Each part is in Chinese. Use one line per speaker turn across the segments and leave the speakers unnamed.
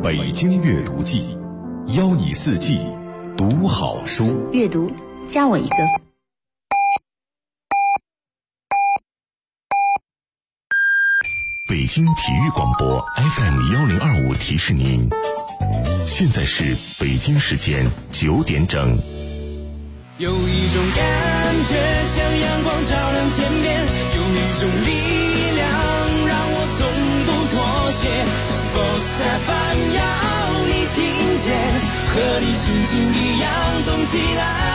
北京阅读季，邀你四季读好书。
阅读，加我一个。
北京体育广播 FM1025 提示您，现在是北京时间9点整。
有一种感觉像阳光照亮天边，有一种力量让我从不妥协。Sports FM 要你听见，和你心情一样动起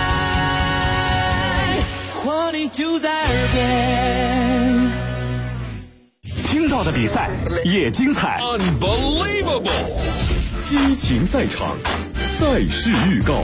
来，活力就在耳边。
听到的比赛也精彩
Unbelievable，
激情赛场，赛事预告。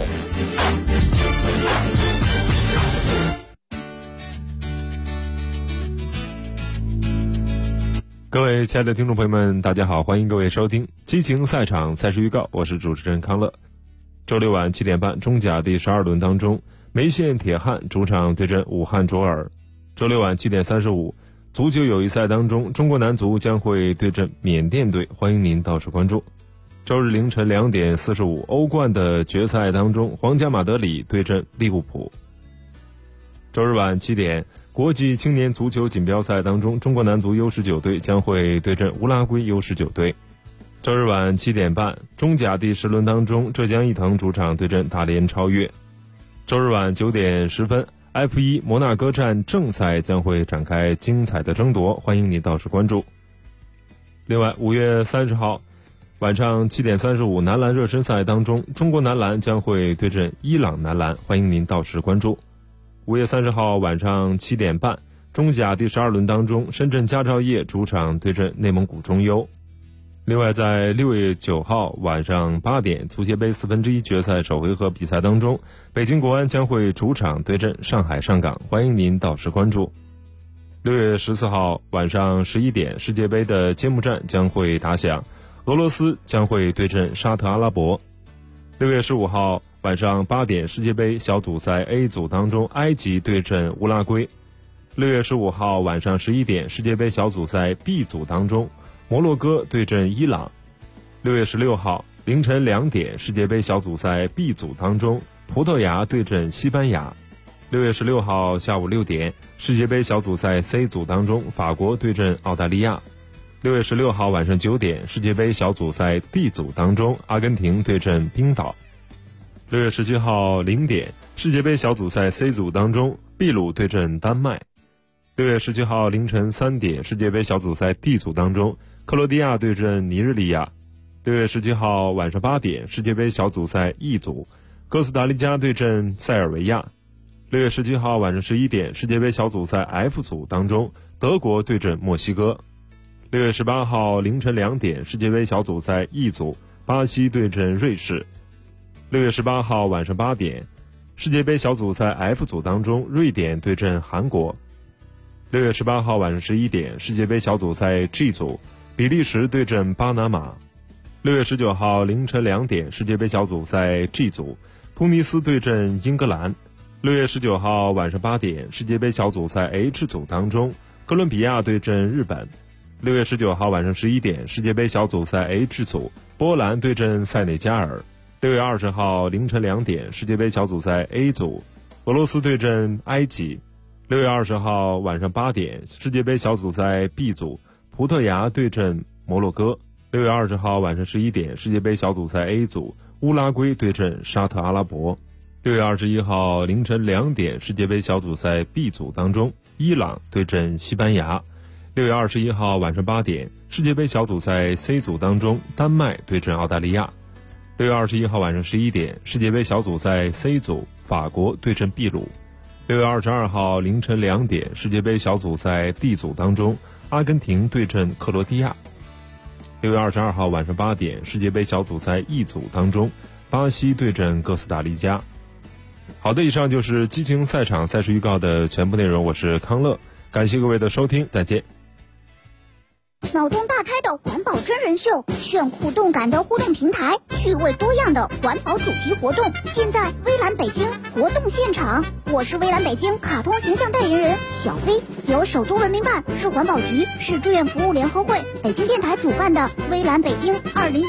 各位亲爱的听众朋友们，大家好，欢迎各位收听激情赛场赛事预告，我是主持人康乐。周六晚7点半，中甲第12轮当中，梅县铁汉主场对阵武汉卓尔。周六晚7点35，足球友谊赛当中，中国男足将会对阵缅甸队，欢迎您到时关注。周日凌晨2点45，欧冠的决赛当中，皇家马德里对阵利物浦。周日晚7点，国际青年足球锦标赛当中，中国男足 U19 队将会对阵乌拉圭 U19 队。周日晚7点半，中甲第10轮当中，浙江毅腾主场对阵大连超越。周日晚9点10分，F1 摩纳哥站正赛将会展开精彩的争夺，欢迎你到时关注。另外5月30号晚上7点35，男篮热身赛当中，中国男篮将会对阵伊朗男篮，欢迎您到时关注。5月30号晚上7点半，中甲第12轮当中，深圳佳兆业主场对阵内蒙古中优。另外在6月9号晚上8点，足协杯1/4决赛首回合比赛当中，北京国安将会主场对阵上海上港，欢迎您到时关注。6月14号晚上11点，世界杯的揭幕战将会打响，俄罗斯将会对阵沙特阿拉伯。6月15号晚上8点，世界杯小组赛 A 组当中，埃及对阵乌拉圭。6月15号晚上11点，世界杯小组赛 B 组当中，摩洛哥对阵伊朗。6月16号凌晨2点，世界杯小组赛 B 组当中，葡萄牙对阵西班牙。6月16号下午6点，世界杯小组赛 C 组当中，法国对阵澳大利亚。6月16号晚上9点，世界杯小组赛 D 组当中，阿根廷对阵冰岛。6月17号0点，世界杯小组赛 C 组当中，秘鲁对阵丹麦。6月17号凌晨3点，世界杯小组赛 D 组当中，克罗地亚对阵尼日利亚。6月17号晚上8点，世界杯小组赛 E 组，哥斯达黎加对阵塞尔维亚。6月17号晚上11点，世界杯小组赛 F 组当中，德国对阵墨西哥。6月18号凌晨2点，世界杯小组赛 E 组，巴西对阵瑞士。6月18号晚上8点，世界杯小组赛 F 组当中，瑞典对阵韩国。6月18号晚上11点，世界杯小组赛 G 组，比利时对阵巴拿马。6月19号凌晨2点，世界杯小组赛 G 组，突尼斯对阵英格兰。6月19号晚上8点，世界杯小组赛 H 组当中，哥伦比亚对阵日本。6月19号晚上11点，世界杯小组赛 H 组，波兰对阵塞内加尔。6月20号凌晨2点，世界杯小组赛 A 组，俄罗斯对阵埃及。6月20号晚上8点，世界杯小组赛 B 组，葡萄牙对阵摩洛哥。6月20号晚上11点，世界杯小组赛 A 组，乌拉圭对阵沙特阿拉伯。6月21号凌晨2点，世界杯小组赛 B 组当中，伊朗对阵西班牙。6月21号晚上8点，世界杯小组赛 C 组当中，丹麦对阵澳大利亚。6月21号晚上11点，世界杯小组赛 C 组，法国对阵秘鲁。6月22号凌晨2点，世界杯小组赛 D 组当中，阿根廷对阵克罗地亚。6月22号晚上8点，世界杯小组赛 E 组当中，巴西对阵哥斯达黎加。好的，以上就是激情赛场赛事预告的全部内容，我是康乐，感谢各位的收听，再见。
脑洞大开的环保真人秀，炫酷动感的互动平台，趣味多样的环保主题活动，现在微蓝北京活动现场。我是微蓝北京卡通形象代言人小飞，由首都文明办、市环保局、市志愿服务联合会、北京电台主办的微蓝北京2018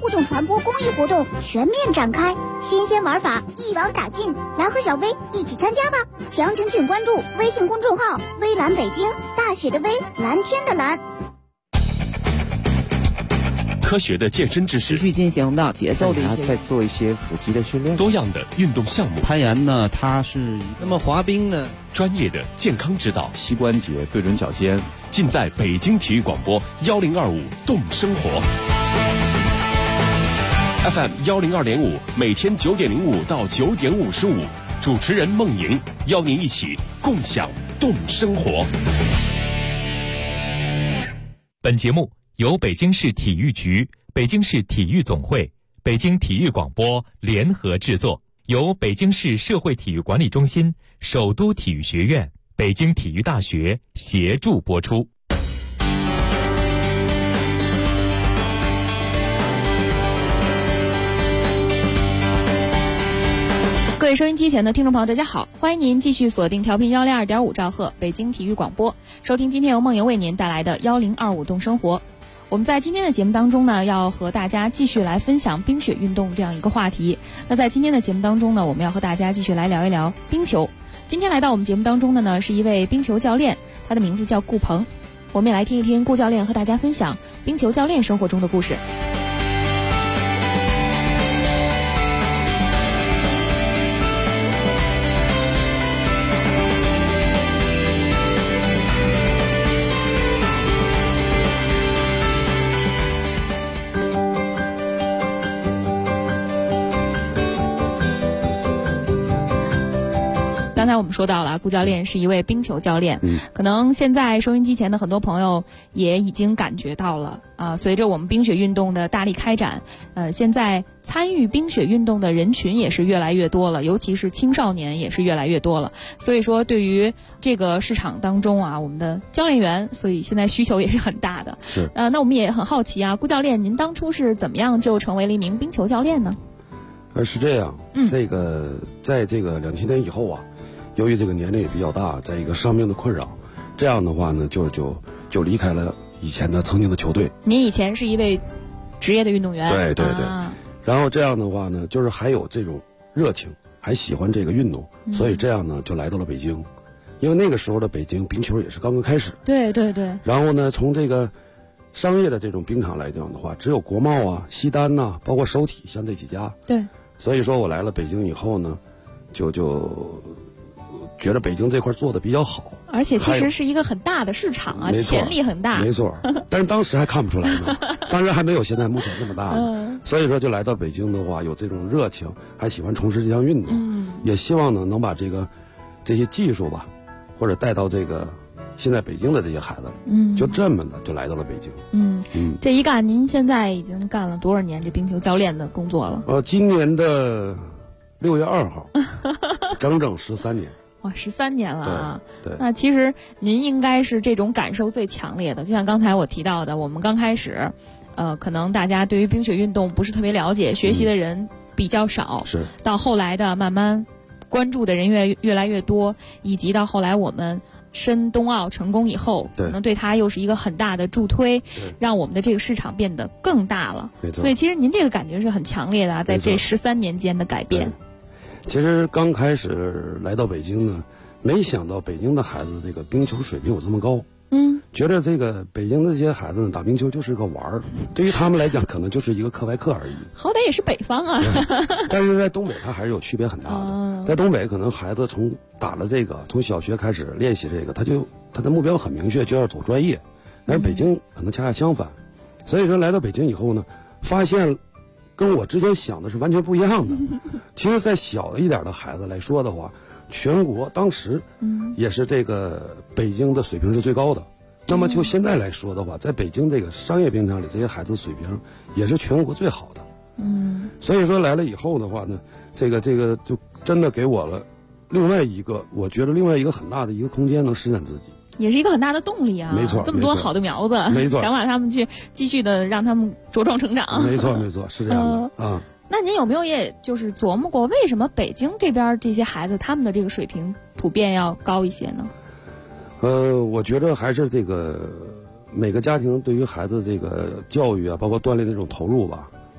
互动传播公益活动全面展开，新鲜玩法一网打尽，来和小薇一起参加吧！详情请关注微信公众号“微蓝北京”，大写的微，蓝天的蓝。
科学的健身知识，
持续进行的节奏的一些，
在做一些腹肌的训练，
多样的运动项目，
攀岩呢，它是
那么滑冰呢，
专业的健康指导，
膝关节对准脚尖，
尽在北京体育广播1025动生活 FM 102.5，每天9点05到9点55，主持人孟莹邀您一起共享动生活。
本节目由北京市体育局、北京市体育总会、北京体育广播联合制作，由北京市社会体育管理中心、首都体育学院、北京体育大学协助播出。
各位收音机前的听众朋友，大家好，欢迎您继续锁定调频102.5兆赫北京体育广播，收听今天由梦莹为您带来的1025动生活。我们在今天的节目当中呢，要和大家继续来分享冰雪运动这样一个话题。那在今天的节目当中呢，我们要和大家继续来聊一聊冰球。今天来到我们节目当中的呢，是一位冰球教练，他的名字叫顾鹏。我们也来听一听顾教练和大家分享冰球教练生活中的故事。刚才我们说到了，顾教练是一位冰球教练，可能现在收音机前的很多朋友也已经感觉到了啊，随着我们冰雪运动的大力开展，现在参与冰雪运动的人群也是越来越多了，尤其是青少年也是越来越多了。所以说，对于这个市场当中啊，我们的教练员，所以现在需求也是很大的。
是
那我们也很好奇啊，顾教练，您当初是怎么样就成为了一名冰球教练呢？
是这样，这个在这个2000年以后啊。由于这个年龄也比较大，在一个伤病的困扰，这样的话呢，就离开了以前的曾经的球队。
您以前是一位职业的运动员，
对对对。然后这样的话呢，就是还有这种热情，还喜欢这个运动，所以这样呢就来到了北京。因为那个时候的北京冰球也是刚刚开始。
对对对。
然后呢，从这个商业的这种冰场来讲的话，只有国贸啊、西单呐，包括首体，像这几家。
对。
所以说我来了北京以后呢，就觉得北京这块做的比较好，
而且其实是一个很大的市场啊，潜力很大。
没错，但是当时还看不出来呢，当然还没有现在目前这么大呢。所以说就来到北京的话，有这种热情，还喜欢从事这项运动，也希望呢能把这些技术吧，或者带到这个现在北京的这些孩子里，就这么的就来到了北京。
这一干，您现在已经干了多少年这冰球教练的工作了？
今年的6月2号，整整13年。
哇，13年了啊！
对，
那其实您应该是这种感受最强烈的。就像刚才我提到的，我们刚开始，可能大家对于冰雪运动不是特别了解，学习的人比较少。
是。到
后来的慢慢关注的人越来越多，以及到后来我们申冬奥成功以后，可能对它又是一个很大的助推，让我们的这个市场变得更大了。
没错。
所以其实您这个感觉是很强烈的啊，在这13年间的改变。
其实刚开始来到北京呢，没想到北京的孩子这个冰球水平有这么高。觉得这个北京的这些孩子呢，打冰球就是个玩儿，对于他们来讲，可能就是一个课外课而已。
好歹也是北方啊。
但是在东北，它还是有区别很大的。在东北，可能孩子从打了这个，从小学开始练习这个，他的目标很明确，就要走专业。但是北京可能恰恰相反，所以说来到北京以后呢，发现跟我之前想的是完全不一样的。其实，在小一点的孩子来说的话，全国当时也是这个北京的水平是最高的。那么就现在来说的话，在北京这个商业冰场里，这些孩子水平也是全国最好的。所以说来了以后的话呢，这个就真的给我了我觉得另外一个很大的一个空间，能施展自己。
也是一个很大的动力啊！
没错，
这么多好的苗子，
没错，
想把他们去继续的让他们茁壮成长。
没错，是这样的啊。
那您有没有也就是琢磨过，为什么北京这边这些孩子他们的这个水平普遍要高一些呢？
我觉得还是这个每个家庭对于孩子这个教育啊，包括锻炼的这种投入吧，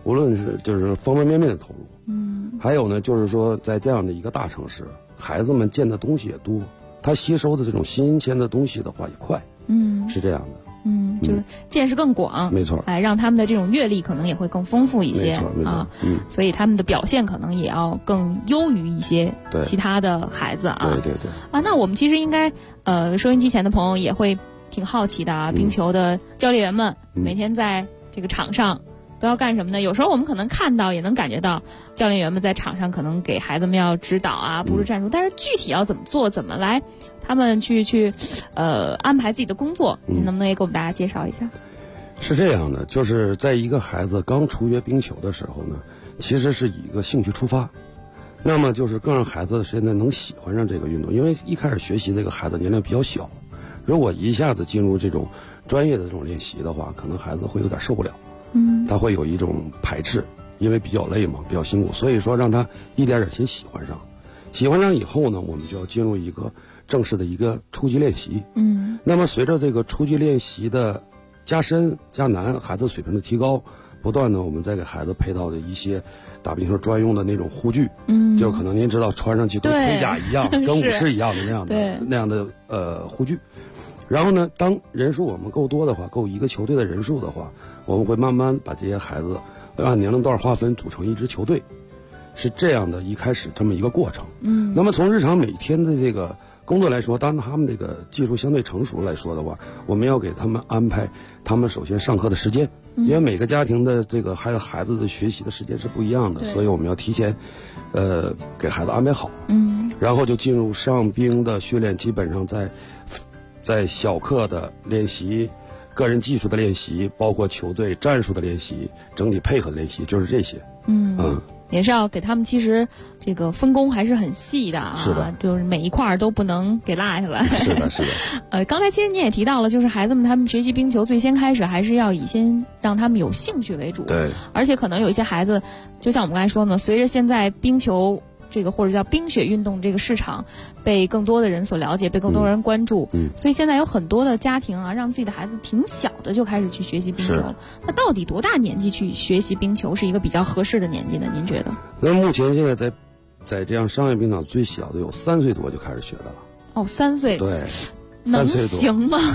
无论是就是方方面面的投入。还有呢，就是说在这样的一个大城市，孩子们见的东西也多，他吸收的这种新鲜的东西的话也快。是这样的。
就是见识更广，
没错，
让他们的这种阅历可能也会更丰富一些，
没错
啊，所以他们的表现可能也要更优于一些其他的孩子啊。
对
啊，那我们其实应该收音机前的朋友也会挺好奇的啊，冰球的教练员们每天在这个场上都要干什么呢？有时候我们可能看到也能感觉到教练员们在场上可能给孩子们要指导啊，布置战术，但是具体要怎么做，怎么来他们去安排自己的工作，您能不能也给我们大家介绍一下？
是这样的，就是在一个孩子刚初学冰球的时候呢，其实是以一个兴趣出发，那么就是更让孩子现在能喜欢上这个运动，因为一开始学习这个孩子年龄比较小，如果一下子进入这种专业的这种练习的话，可能孩子会有点受不了，他会有一种排斥，因为比较累嘛，比较辛苦，所以说让他一点点先喜欢上，喜欢上以后呢，我们就要进入一个正式的一个初级练习。那么随着这个初级练习的加深加难，孩子水平的提高，不断的我们再给孩子配套的一些打冰球专用的那种护具，就可能您知道穿上去跟盔甲一样，跟武士一样的那样的护具。然后呢，当人数我们够多的话，够一个球队的人数的话，我们会慢慢把这些孩子按年龄段划分组成一支球队，是这样的一开始这么一个过程。那么从日常每天的这个工作来说，当他们这个技术相对成熟来说的话，我们要给他们安排他们首先上课的时间，因为每个家庭的这个孩子的学习的时间是不一样的，所以我们要提前给孩子安排好。然后就进入上冰的训练，基本上在小课的练习，个人技术的练习，包括球队战术的练习，整体配合的练习，就是这些。
也是要给他们，其实这个分工还是很细的啊，
是的，
就是每一块都不能给落下来。
是的。
刚才其实你也提到了，就是孩子们他们学习冰球最先开始还是要以先让他们有兴趣为主。
对。
而且可能有一些孩子，就像我们刚才说的，随着现在冰球这个或者叫冰雪运动这个市场被更多的人所了解，被更多人关注，所以现在有很多的家庭啊，让自己的孩子挺小的就开始去学习冰球了。那到底多大年纪去学习冰球是一个比较合适的年纪呢？您觉得？
那目前现在在这样商业冰场最小的有3岁多就开始学的了。
哦，3岁。
对。
能行吗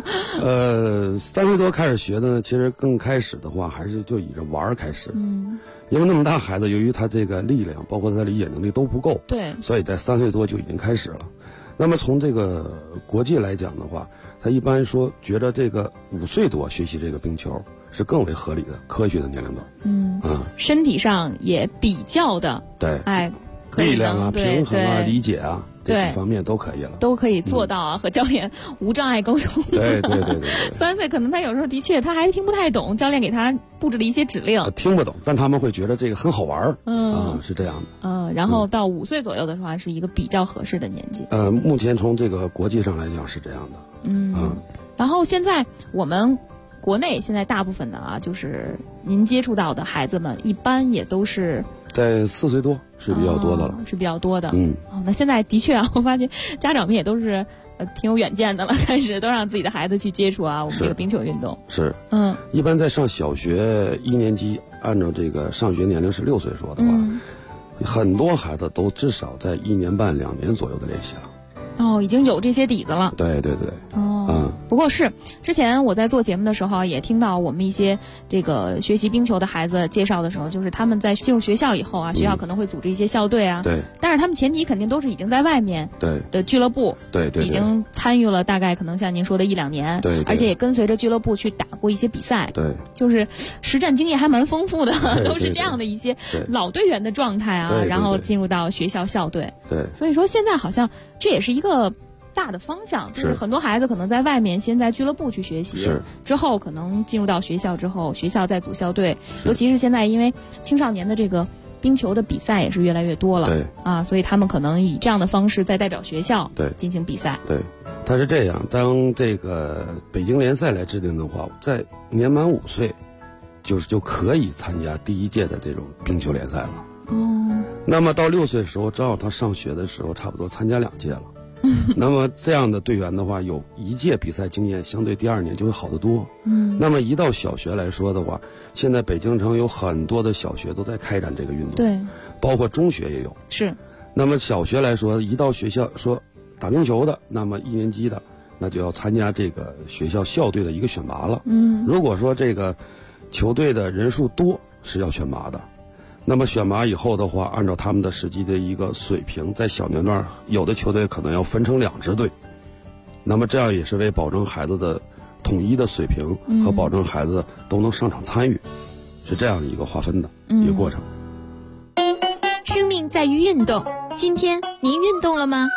？3岁多开始学的呢，其实更开始的话还是就以着玩开始。因为那么大孩子，由于他这个力量，包括他的理解能力都不够，
对，
所以在3岁多就已经开始了。那么从这个国际来讲的话，他一般说觉得这个5岁多学习这个冰球是更为合理的、科学的年龄段。
身体上也比较的
对，力量啊、平衡啊、理解啊。这几方面都可以了，
都可以做到啊，和教练无障碍沟通。
对。
3岁可能他有时候的确他还听不太懂教练给他布置的一些指令，
听不懂，但他们会觉得这个很好玩是这样
的。然后到5岁左右的话是一个比较合适的年纪。
目前从这个国际上来讲是这样的。
然后现在我们国内现在大部分的啊，就是您接触到的孩子们，一般也都是
在4岁多是比较多的了，
是比较多的。那现在的确啊，我发现家长们也都是挺有远见的了，开始都让自己的孩子去接触啊我们这个冰球运动。
是，一般在上小学1年级，按照这个上学年龄是6岁说的话，很多孩子都至少在1年半2年左右的练习了。
已经有这些底子了。
对。
不过是之前我在做节目的时候也听到我们一些这个学习冰球的孩子介绍的时候，就是他们在进入学校以后啊，学校可能会组织一些校队啊。
对。
但是他们前提肯定都是已经在外面的俱乐部，
对，
已经参与了大概可能像您说的1-2年，
对，
而且也跟随着俱乐部去打过一些比赛，
对，
就是实战经验还蛮丰富的，都是这样的一些老队员的状态啊，然后进入到学校校队。
对。
所以说现在好像这也是一个大的方向，就是很多孩子可能在外面先在俱乐部去学习，之后可能进入到学校之后，学校再组校队，尤其是现在因为青少年的这个冰球的比赛也是越来越多了，
对
啊，所以他们可能以这样的方式再代表学校进行比赛。
对，他是这样，当这个北京联赛来制定的话，在年满5岁就可以参加第1届的这种冰球联赛了。
哦，
那么到6岁的时候，正好他上学的时候，差不多参加2届了。 那么这样的队员的话，有一届比赛经验，相对第2年就会好得多。那么一到小学来说的话，现在北京城有很多的小学都在开展这个运动，
对，
包括中学也有。
是。
那么小学来说，一到学校说打冰球的，那么1年级的，那就要参加这个学校校队的一个选拔了。如果说这个球队的人数多，是要选拔的。那么选拔以后的话，按照他们的实际的一个水平，在小年段有的球队可能要分成2支队，那么这样也是为保证孩子的统一的水平和保证孩子都能上场参与，是这样的一个划分的一个过程。
生命在于运动，今天您运动了吗？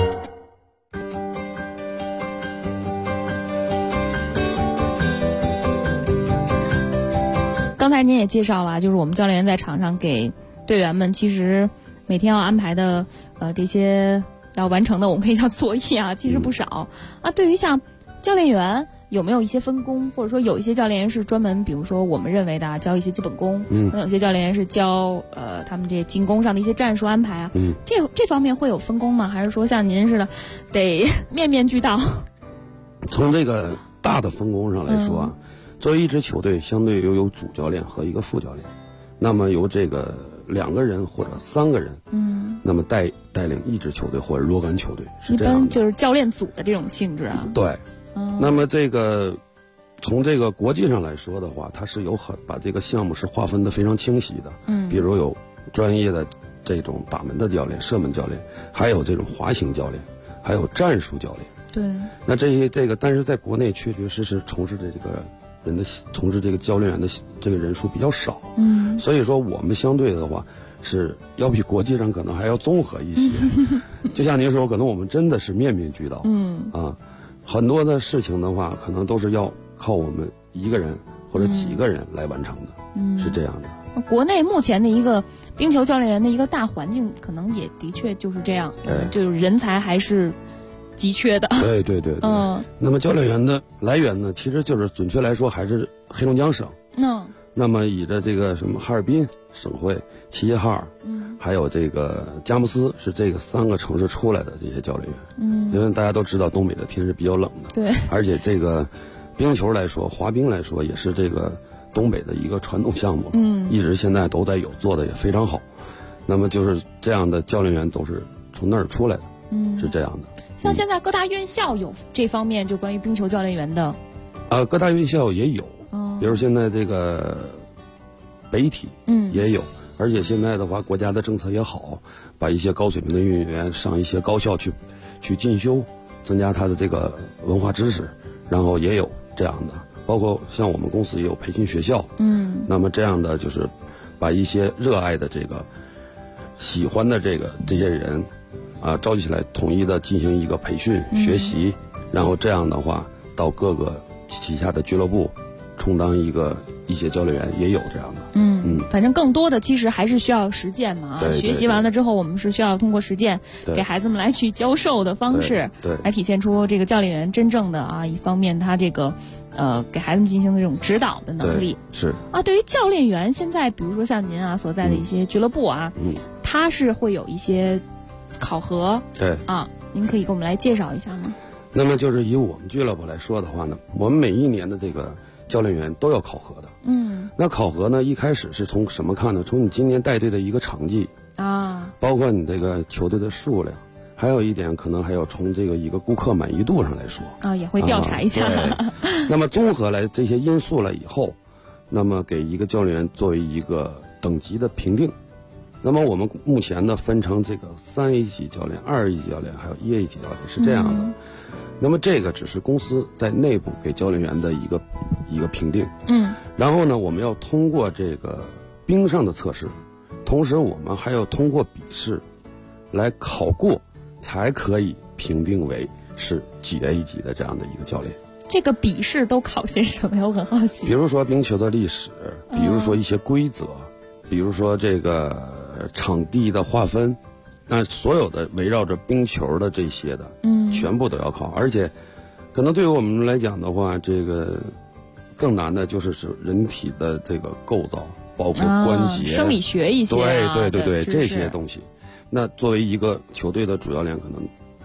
刚才您也介绍了，就是我们教练员在场上给队员们，其实每天要安排的这些要完成的，我们可以叫作业啊，其实不少啊。对于像教练员有没有一些分工，或者说有一些教练员是专门，比如说我们认为的教一些基本功，有些教练员是教他们这进攻上的一些战术安排啊，这方面会有分工吗？还是说像您似的得面面俱到？
从这个大的分工上来说啊。作为一支球队，相对有主教练和一个副教练，那么由这个2个人或者3个人，那么带领一支球队或者若干球队，是这样的。
一般就是教练组的这种性质啊。
对，那么这个从这个国际上来说的话，它是把这个项目是划分的非常清晰的。比如有专业的这种打门的教练、射门教练，还有这种滑行教练，还有战术教练。
对。
那但是在国内确确实实从事的这个。从事这个教练员的这个人数比较少，所以说我们相对的话是要比国际上可能还要综合一些。就像您说，可能我们真的是面面俱到，很多的事情的话，可能都是要靠我们1个人或者几个人来完成的，是这样的。
国内目前的一个冰球教练员的一个大环境，可能也的确就是这样，就是人才还是急缺的。
对。那么教练员的来源呢，其实就是准确来说还是黑龙江省。那么以着这个什么哈尔滨省会、齐齐哈尔，还有这个佳木斯，是这个3个城市出来的这些教练员。因为大家都知道东北的天是比较冷的，
对，
而且这个冰球来说，滑冰来说，也是这个东北的一个传统项目，一直现在都在做的也非常好。那么就是这样的教练员都是从那儿出来的，是这样的。
像现在各大院校有这方面就关于冰球教练员的，
各大院校也有，比如现在这个北体，也有，而且现在的话，国家的政策也好，把一些高水平的运动员上一些高校去进修，增加他的这个文化知识，然后也有这样的，包括像我们公司也有培训学校，那么这样的就是把一些热爱的这个喜欢的这些人。召集起来，统一的进行一个培训学习，然后这样的话，到各个旗下的俱乐部，充当一些教练员，也有这样的。
反正更多的其实还是需要实践嘛。学习完了之后，我们是需要通过实践，给孩子们来去教授的方式，来体现出这个教练员真正的一方面他这个给孩子们进行的这种指导的能力。
是
对于教练员，现在比如说像您所在的一些俱乐部他是会有一些考核，您可以给我们来介绍一下吗？
那么就是以我们俱乐部来说的话呢，我们每1年的这个教练员都要考核的。那考核呢，一开始是从什么看呢？从你今年带队的一个成绩包括你这个球队的数量，还有一点可能还要从这个一个顾客满意度上来说
也会调查一下。
那么综合来这些因素了以后，那么给一个教练员作为一个等级的评定。那么我们目前呢分成这个3A 级教练、2A 级教练还有1A 级教练，是这样的。那么这个只是公司在内部给教练员的一个评定。然后呢，我们要通过这个冰上的测试，同时我们还要通过笔试来考过，才可以评定为是几 A 级的这样的一个教练。
这个笔试都考些什么呀？我很好奇。
比如说冰球的历史，比如说一些规则，比如说这个场地的划分，那所有的围绕着冰球的这些的，全部都要考。而且可能对于我们来讲的话，这个更难的就是人体的这个构造，包括关节、
生理学一些
对这些东西。那作为一个球队的主教练，可能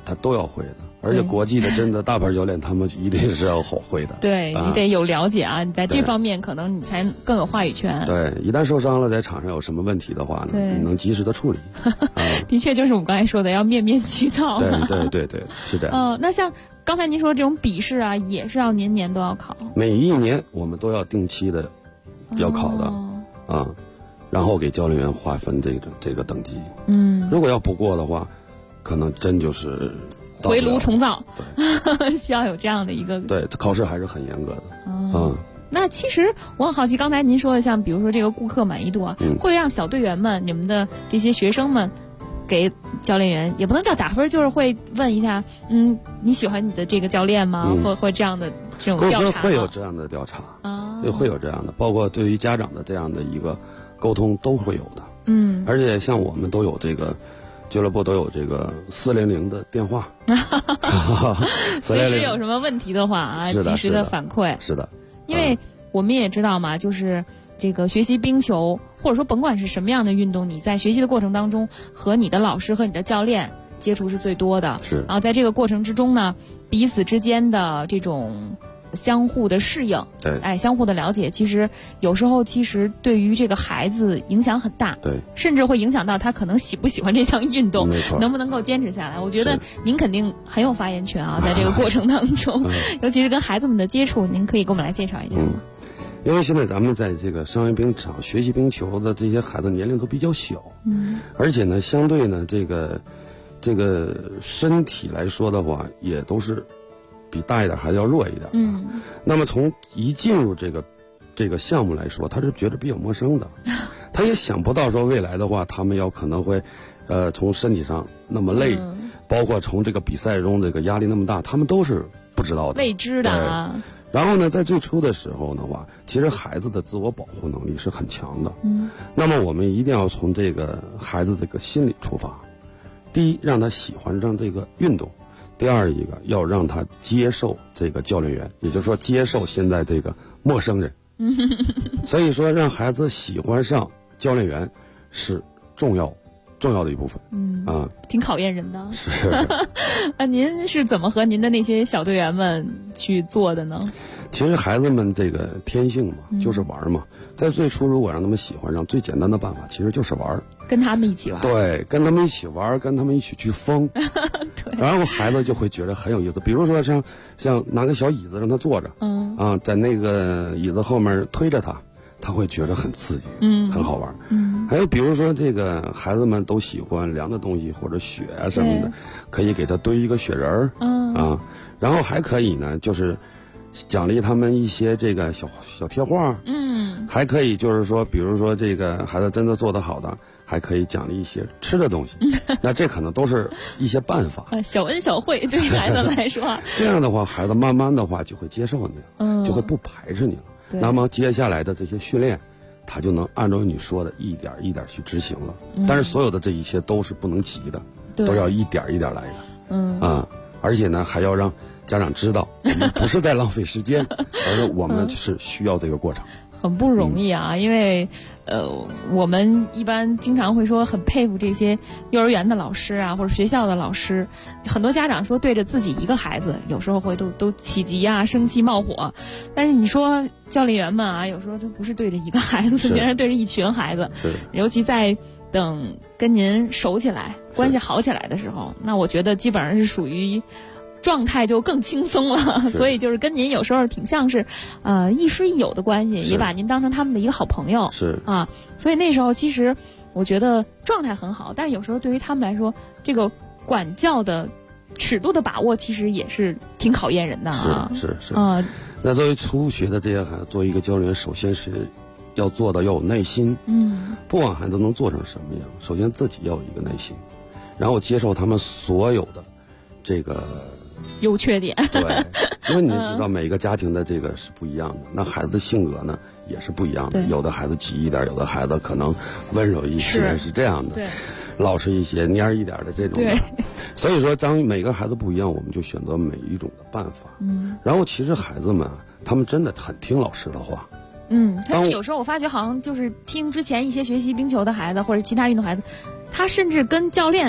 他都要会的。而且国际的真的大牌教练，他们一定是要好会的。
对，你得有了解啊，你在这方面可能你才更有话语权。
对，一旦受伤了，在场上有什么问题的话呢，你能及时的处理。
的确，就是我们刚才说的，要面面俱到。
对，是这样。
那像刚才您说这种笔试啊，也是要年年都要考。
每一年我们都要定期的要考的然后给教练员划分这个等级。如果要不过的话，可能真就是
回炉重造，需要有这样的一个。
对，考试还是很严格的。
那其实我很好奇，刚才您说的像比如说这个顾客满意度啊，会让小队员们、你们的这些学生们给教练员，也不能叫打分，就是会问一下，你喜欢你的这个教练吗？或这样的这种调查。
公司会有这样的调查会有这样的，包括对于家长的这样的一个沟通都会有的。而且像我们都有这个。俱乐部都有这个400的电话，
随时有什么问题的话啊，及时的反馈。
是的，
因为我们也知道嘛，就是这个学习冰球，或者说甭管是什么样的运动，你在学习的过程当中和你的老师和你的教练接触是最多的。
是，
然后在这个过程之中呢，彼此之间的这种相互的适应，相互的了解，其实有时候对于这个孩子影响很大，甚至会影响到他可能喜不喜欢这项运动，能不能够坚持下来。我觉得您肯定很有发言权啊，在这个过程当中，尤其是跟孩子们的接触，您可以给我们来介绍一下吗？
因为现在咱们在这个商业冰场学习冰球的这些孩子年龄都比较小，而且呢，相对呢，这个身体来说的话，也都是比大一点孩子要弱一点。那么从一进入这个项目来说，他是觉得比较陌生的，他也想不到说未来的话，他们可能会，从身体上那么累，包括从这个比赛中这个压力那么大，他们都是不知道的，
未知的啊。
然后呢，在最初的时候的话，其实孩子的自我保护能力是很强的。那么我们一定要从这个孩子这个心理出发，第一，让他喜欢上这个运动。第二一个要让他接受这个教练员，也就是说接受现在这个陌生人。所以说让孩子喜欢上教练员是重要的一部分。
挺考验人的。
是。
您是怎么和您的那些小队员们去做的呢？
其实孩子们这个天性嘛，就是玩嘛。在最初，如果让他们喜欢上，最简单的办法其实就是玩，
跟他们一起玩。
对，跟他们一起玩，跟他们一起去疯。然后孩子就会觉得很有意思。比如说像拿个小椅子让他坐着，在那个椅子后面推着他会觉得很刺激，很好玩。还有比如说这个孩子们都喜欢凉的东西或者雪啊什么的，可以给他堆一个雪人儿，然后还可以呢，就是奖励他们一些这个小贴画，还可以就是说，比如说这个孩子真的做得好的，还可以奖励一些吃的东西。那这可能都是一些办法，
小恩小惠对于孩子来说。
这样的话，孩子慢慢的话就会接受你了，就会不排斥你了。那么接下来的这些训练，他就能按照你说的一点一点去执行了。但是所有的这一切都是不能急的，都要一点一点来的。而且呢，还要让家长知道，我们不是在浪费时间，而是我们是需要这个过程。
很不容易啊，因为我们一般经常会说很佩服这些幼儿园的老师啊，或者学校的老师。很多家长说对着自己一个孩子，有时候会都起急啊、生气冒火。但是你说教练员们啊，有时候他不是对着一个孩子，别人对着一群孩子。尤其在等跟您熟起来、关系好起来的时候，那我觉得基本上是属于状态就更轻松了。所以就是跟您有时候挺像是亦师亦友的关系，也把您当成他们的一个好朋友。
是啊，
所以那时候其实我觉得状态很好，但是有时候对于他们来说，这个管教的尺度的把握其实也是挺考验人的啊。
是那作为初学的这些孩子，作为一个教练员，首先是要做到要有耐心。不管孩子能做成什么样，首先自己要有一个耐心，然后接受他们所有的这个
优缺点。
对，因为你知道每个家庭的这个是不一样的，那孩子的性格呢也是不一样的。有的孩子急一点，有的孩子可能温柔一些，是这样的。
对，
老实一些、蔫一点的这种的。所以说，当每个孩子不一样，我们就选择每一种的办法。然后其实孩子们他们真的很听老师的话。
但是有时候我发觉好像就是听之前一些学习冰球的孩子或者其他运动孩子，他甚至跟教练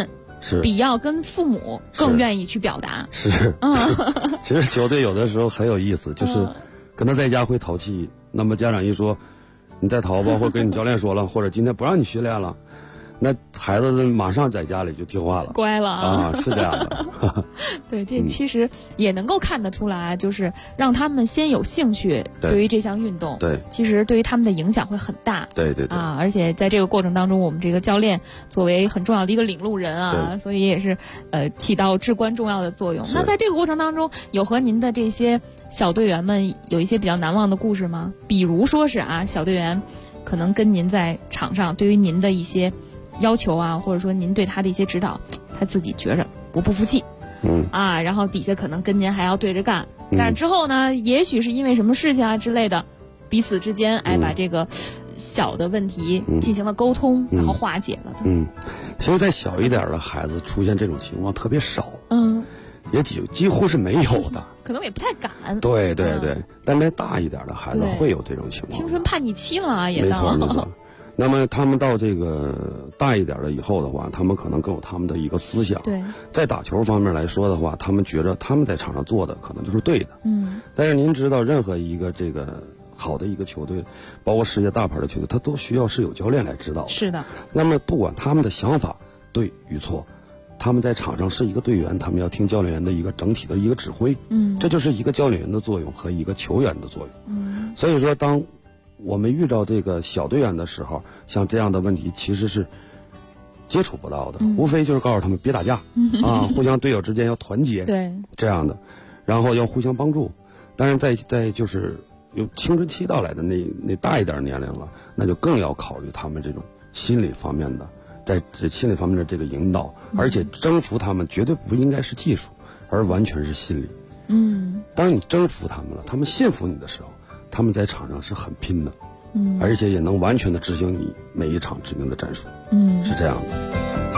是
比要跟父母更愿意去表达。
是，其实球队有的时候很有意思，就是可能在家会淘气，那么家长一说你再淘吧，或者跟你教练说了，或者今天不让你训练了，那孩子马上在家里就听话了，
乖了啊，
是这样的。
对，这其实也能够看得出来，就是让他们先有兴趣对于这项运动，
对，
其实对于他们的影响会很大，
对
啊，而且在这个过程当中，我们这个教练作为很重要的一个领路人啊，所以也是起到至关重要的作用。那在这个过程当中，有和您的这些小队员们有一些比较难忘的故事吗？比如说是啊，小队员可能跟您在场上对于您的一些要求啊，或者说您对他的一些指导，他自己觉着我不服气，然后底下可能跟您还要对着干，但是之后呢，也许是因为什么事情啊之类的，彼此之间把这个小的问题进行了沟通，然后化解了。
其实，在小一点的孩子出现这种情况特别少，也几乎是没有的，
可能也不太敢。
对，但在大一点的孩子会有这种情况，
青春叛逆期了也
到。没错。那么他们到这个大一点了以后的话，他们可能更有他们的一个思想。
对，
在打球方面来说的话，他们觉得他们在场上做的可能就是对的。但是您知道，任何一个这个好的一个球队，包括世界大牌的球队，他都需要是有教练来指导。
是的。
那么不管他们的想法对与错，他们在场上是一个队员，他们要听教练员的一个整体的一个指挥。这就是一个教练员的作用和一个球员的作用。所以说当我们遇到这个小队员的时候，像这样的问题其实是接触不到的，无非就是告诉他们别打架，互相队友之间要团结，
对，
这样的，然后要互相帮助。但是在就是有青春期到来的那大一点年龄了，那就更要考虑他们这种心理方面的，在这心理方面的这个引导，而且征服他们绝对不应该是技术，而完全是心理。当你征服他们了，他们信服你的时候，他们在场上是很拼的，而且也能完全的执行你每一场指定的战术，是这样的。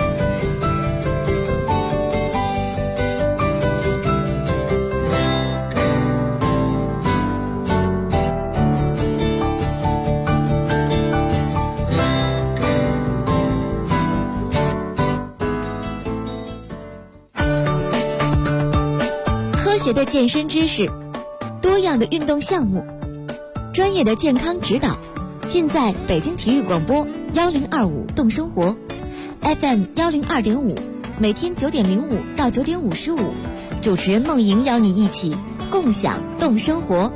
科学的健身知识，多样的运动项目，专业的健康指导，尽在北京体育广播1025动生活 FM 102.5，每天9点05到9点55，主持人梦莹邀你一起共享动生活。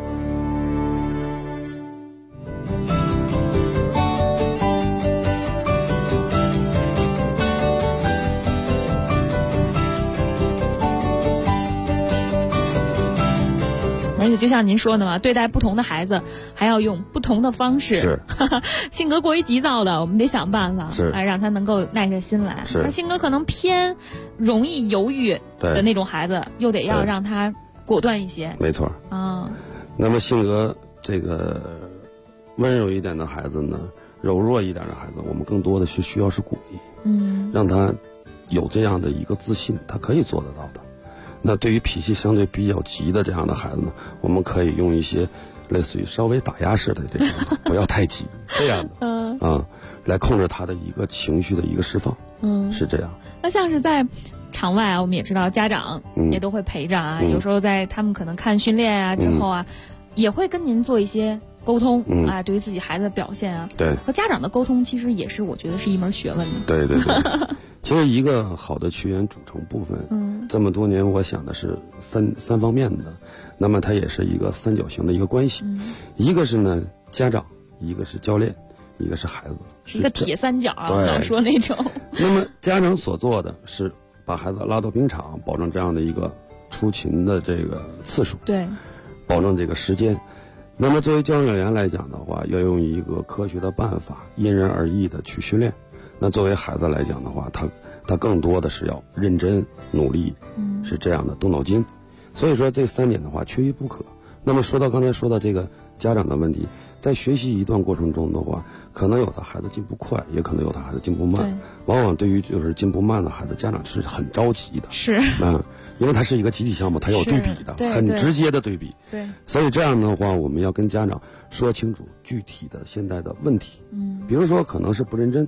就像您说的嘛，对待不同的孩子还要用不同的方式。
是，
性格过于急躁的，我们得想办法，让他能够耐下心来。
是，
性格可能偏容易犹豫的那种孩子，又得要让他果断一些。
没错。那么性格这个温柔一点的孩子呢，柔弱一点的孩子，我们更多的是需要是鼓励，让他有这样的一个自信，他可以做得到的。那对于脾气相对比较急的这样的孩子呢，我们可以用一些类似于稍微打压式的这种，不要太急这样的，来控制他的一个情绪的一个释放，是这样。
那像是在场外啊，我们也知道家长也都会陪着啊，有时候在他们可能看训练啊之后啊，也会跟您做一些沟通对于自己孩子的表现啊，
对，
和家长的沟通其实也是我觉得是一门学问的。
对。其实一个好的球员组成部分，这么多年我想的是三方面的，那么它也是一个三角形的一个关系，一个是呢家长，一个是教练，一个是孩子，
是一个铁三角啊，说那种。
那么家长所做的是把孩子拉到冰场，保证这样的一个出勤的这个次数，
对，
保证这个时间。那么作为教练员来讲的话，要用一个科学的办法，因人而异的去训练。那作为孩子来讲的话，他更多的是要认真努力，是这样的，动脑筋。所以说这3点的话缺一不可。那么刚才说到这个家长的问题，在学习一段过程中的话，可能有的孩子进步快，也可能有的孩子进步慢。往往对于就是进步慢的孩子，家长是很着急的。
是，
因为它是一个集体项目，它有对比的，很直接的对比。
对，
所以这样的话，我们要跟家长说清楚具体的现在的问题。比如说可能是不认真，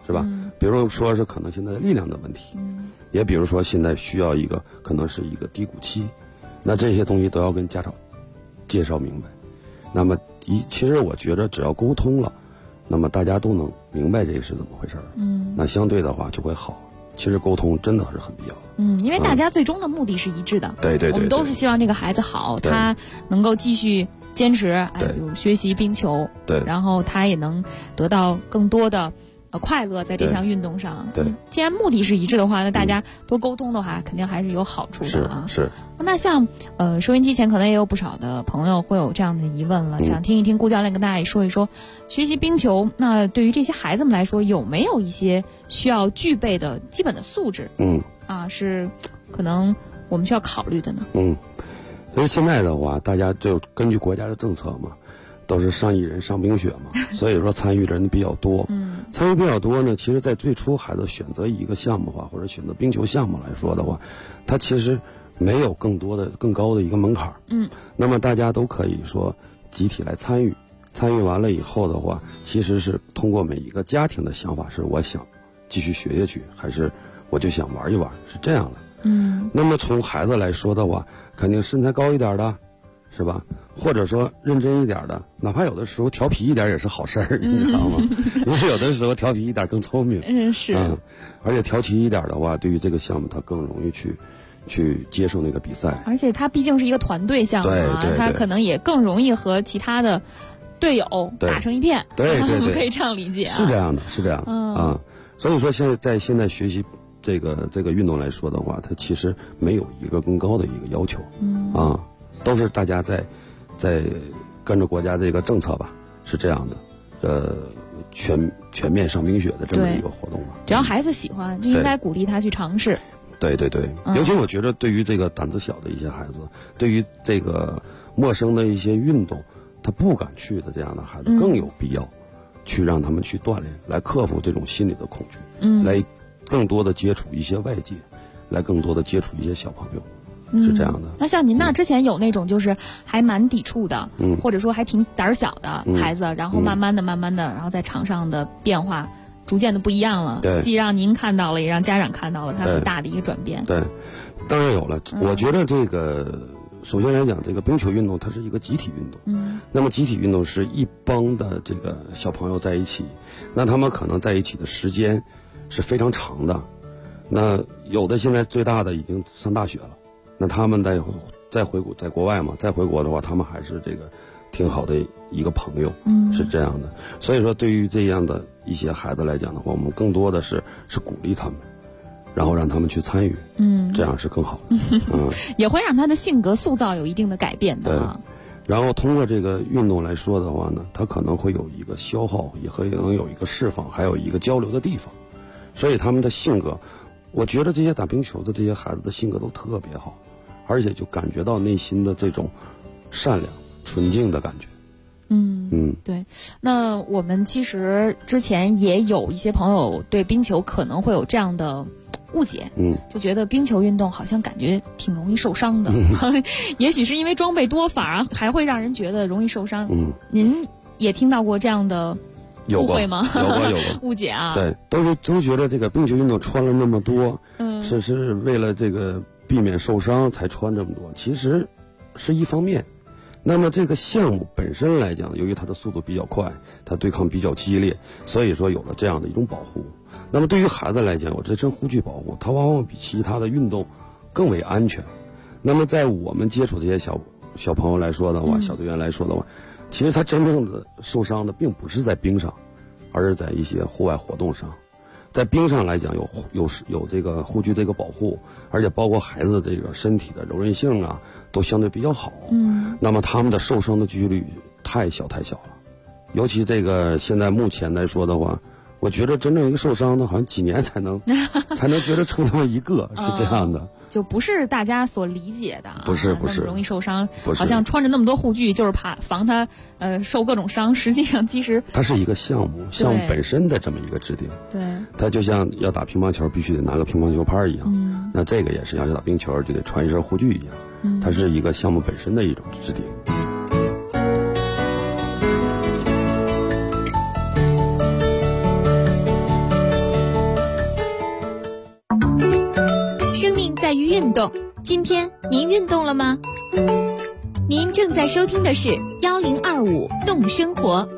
是吧？比如说是可能现在力量的问题，也比如说现在需要一个可能是一个低谷期，那这些东西都要跟家长介绍明白。那么其实我觉得只要沟通了，那么大家都能明白这个是怎么回事，那相对的话就会好。其实沟通真的是很必要的。
因为大家最终的目的是一致的。
对，
我们都是希望这个孩子好，他能够继续坚持，比如学习冰球，
对，
然后他也能得到更多的快乐在这项运动上。
对，
既然目的是一致的话，那大家多沟通的话，肯定还是有好处的啊。
是。
那像收音机前可能也有不少的朋友会有这样的疑问了，想听一听顾教练跟大家也说一说，学习冰球，那对于这些孩子们来说，有没有一些需要具备的基本的素质？是可能我们需要考虑的呢？
因为现在的话，大家就根据国家的政策嘛，都是上亿人上冰雪嘛，所以说参与的人比较多。参与比较多呢，其实在最初孩子选择一个项目的话，或者选择冰球项目来说的话，它其实没有更高的一个门槛。那么大家都可以说集体来参与，参与完了以后的话，其实是通过每一个家庭的想法，是我想继续学下去，还是我就想玩一玩，是这样的。那么从孩子来说的话，肯定身材高一点的，是吧？或者说认真一点的，哪怕有的时候调皮一点也是好事儿，你知道吗？因为有的时候调皮一点更聪明。而且调皮一点的话，对于这个项目他更容易去接受那个比赛。
而且他毕竟是一个团队项目啊，他可能也更容易和其他的队友打成一片。
对，
可以这样理解啊。
是这样的啊。所以说现在学习这个运动来说的话，它其实没有一个更高的一个要求。都是大家在跟着国家这个政策吧，是这样的，全面上冰雪的这么一个活动吧。
只要孩子喜欢，就应该鼓励他去尝试。
对，尤其我觉得对于这个胆子小的一些孩子，对于这个陌生的一些运动，他不敢去的这样的孩子，更有必要去让他们去锻炼，来克服这种心理的恐惧，来更多的接触一些外界，来更多的接触一些小朋友。是这样的。
那像您那之前有那种就是还蛮抵触的，或者说还挺胆小的孩子，然后慢慢的，然后在场上的变化逐渐的不一样了。既让您看到了，也让家长看到了他很大的一个转变。
对，当然有了。我觉得这个首先来讲，这个冰球运动它是一个集体运动。那么集体运动是一帮的这个小朋友在一起，那他们可能在一起的时间是非常长的。那有的现在最大的已经上大学了。那他们再回国，在国外嘛，再回国的话，他们还是这个挺好的一个朋友，是这样的。所以说，对于这样的一些孩子来讲的话，我们更多的是鼓励他们，然后让他们去参与，这样是更好的，
也会让他的性格塑造有一定的改变的啊。
然后通过这个运动来说的话呢，他可能会有一个消耗，也可能有一个释放，还有一个交流的地方，所以他们的性格。我觉得这些打冰球的这些孩子的性格都特别好，而且就感觉到内心的这种善良、纯净的感觉。
对。那我们其实之前也有一些朋友对冰球可能会有这样的误解，就觉得冰球运动好像感觉挺容易受伤的，也许是因为装备多，反而还会让人觉得容易受伤。您也听到过这样的误会吗？
有过
误解啊！
对，都觉得这个冰球运动穿了那么多，是为了这个避免受伤才穿这么多，其实是一方面。那么这个项目本身来讲，由于它的速度比较快，它对抗比较激烈，所以说有了这样的一种保护。那么对于孩子来讲，有这身护具保护，它往往比其他的运动更为安全。那么在我们接触这些小朋友来说的话，小队员来说的话，其实他真正的受伤的并不是在冰上，而是在一些户外活动上。在冰上来讲有这个护具这个保护，而且包括孩子这个身体的柔韧性啊，都相对比较好。那么他们的受伤的几率太小了。尤其这个现在目前来说的话，我觉得真正一个受伤的好像几年才能觉得出那么一个，是这样的。
就不是大家所理解的，
不是
那么容易受伤，好像穿着那么多护具就是防他受各种伤。实际上，其实
它是一个项目本身的这么一个制定。
对，
它就像要打乒乓球必须得拿个乒乓球拍一样，那这个也是要打冰球就得穿一身护具一样，它是一个项目本身的一种制定。
在于运动。今天您运动了吗？您正在收听的是1025动生活。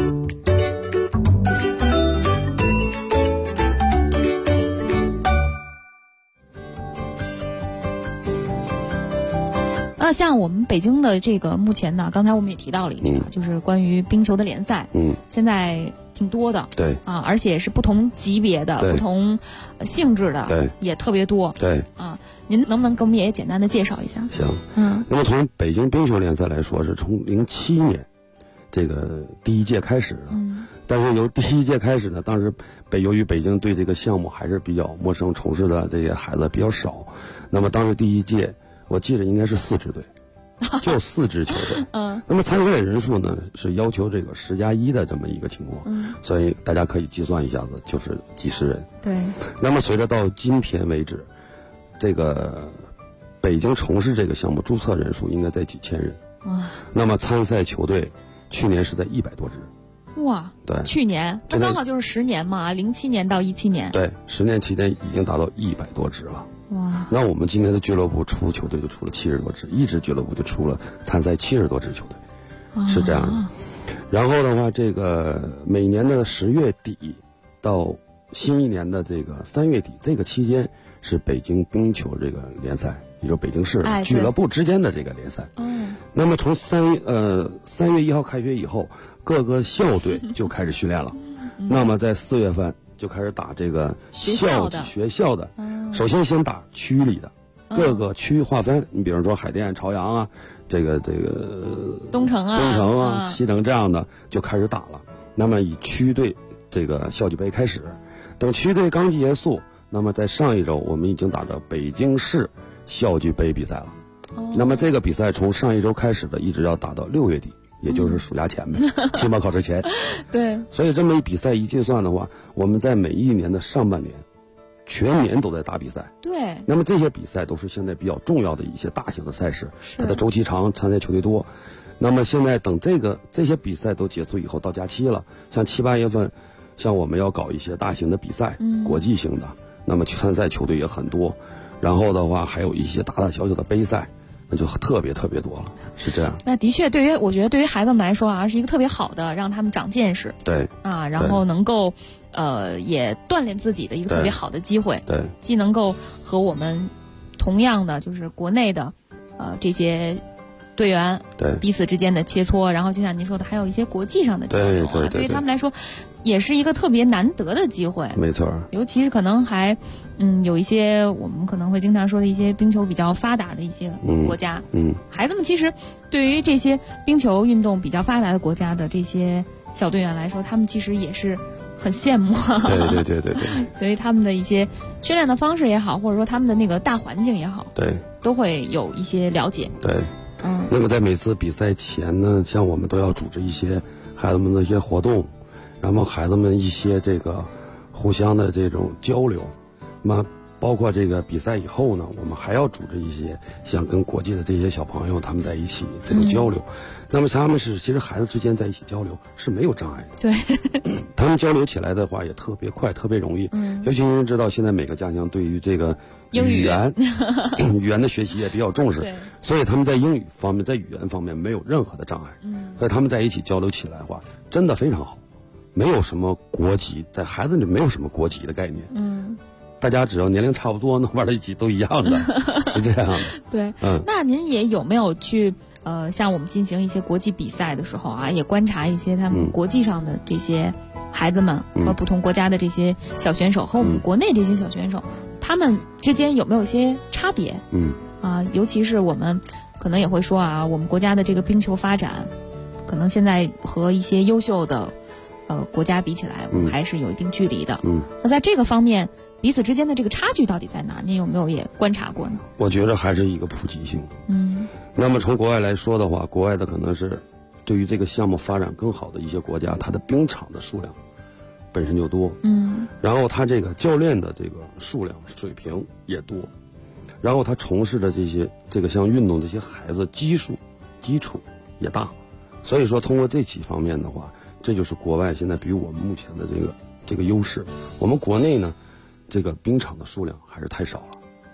像我们北京的这个目前呢，刚才我们也提到了一句，就是关于冰球的联赛，现在挺多的，
对
啊，而且是不同级别的、不同性质的，
对，
也特别多，
对
啊，您能不能给我们也简单的介绍一下？
行，那么从北京冰球联赛来说，是从07年这个第一届开始的，但是由第一届开始呢，当时由于北京对这个项目还是比较陌生，从事的这些孩子比较少，那么当时第一届。我记得应该是4支队，就4支球队。那么参赛人数呢是要求这个10+1的这么一个情况，所以大家可以计算一下子，就是几十人。
对。
那么随着到今天为止，这个北京从事这个项目注册人数应该在几千人。哇。那么参赛球队去年是在100多支。
哇。
对。
去年那刚好就是10年嘛，07年到17年。
对，10年期间已经达到100多支了。
哇！
那我们今年的俱乐部出球队就出了70多支，一支俱乐部就出了参赛70多支球队，是这样的。然后的话，这个每年的10月底到新一年的这个3月底这个期间，是北京冰球这个联赛，也就是北京市俱乐部之间的这个联赛。那么从3月1号开学以后，各个校队就开始训练了。那么在4月份就开始打这个校级学校的。首先打区里的，各个区划分，你比如说海淀、朝阳啊，这个
东城
啊、西城这样的就开始打了。那么以区队这个校际杯开始，等区队刚结束，那么在上一周我们已经打着北京市校际杯比赛了。那么这个比赛从上一周开始的，一直要打到6月底。也就是暑假前呗，期末考试前。
对。
所以这么一比赛一计算的话，我们在每一年的上半年，全年都在打比赛。
对。
那么这些比赛都是现在比较重要的一些大型的赛事，它的周期长，参赛球队多。那么现在等这些比赛都结束以后，到假期了，像7、8月份，像我们要搞一些大型的比赛，国际性的，那么参赛球队也很多。然后的话，还有一些大大小小的杯赛。那就特别多了，是这样。
那的确，我觉得对于孩子们来说啊，是一个特别好的让他们长见识，
对
啊，然后能够也锻炼自己的一个特别好的机会，
对，
既能够和我们同样的就是国内的这些队员
对
彼此之间的切磋，然后就像您说的，还有一些国际上的交流啊，对于他们来说也是一个特别难得的机会，
没错。
尤其是可能还有一些我们可能会经常说的一些冰球比较发达的一些国家，孩子们其实对于这些冰球运动比较发达的国家的这些小队员来说，他们其实也是很羡慕，
对，
对于他们的一些训练的方式也好，或者说他们的那个大环境也好，
对，
都会有一些了解。
对，那么在每次比赛前呢，像我们都要组织一些孩子们的一些活动，然后孩子们一些这个互相的这种交流。那么包括这个比赛以后呢，我们还要组织一些像跟国际的这些小朋友他们在一起这种交流。那么他们其实孩子之间在一起交流是没有障碍的，
对，
他们交流起来的话也特别快，特别容易。尤其您知道现在每个家乡对于这个语言的学习也比较重视，所以他们在英语方面，在语言方面没有任何的障碍。所以他们在一起交流起来的话，真的非常好，没有什么国籍，在孩子里没有什么国籍的概念。大家只要年龄差不多，能玩到一起都一样的，是这样的。
对，那您也有没有去像我们进行一些国际比赛的时候啊，也观察一些他们国际上的这些孩子们和不同国家的这些小选手和我们国内这些小选手，他们之间有没有一些差别？尤其是我们可能也会说啊，我们国家的这个冰球发展，可能现在和一些优秀的国家比起来，我们还是有一定距离的。那在这个方面，彼此之间的这个差距到底在哪儿？您有没有也观察过呢？
我觉得还是一个普及性。那么从国外来说的话，国外的可能是对于这个项目发展更好的一些国家，它的冰场的数量本身就多，然后它这个教练的这个数量水平也多，然后他从事的这个像运动这些孩子基础也大，所以说通过这几方面的话，这就是国外现在比我们目前的这个优势。我们国内呢，这个冰场的数量还是太少了，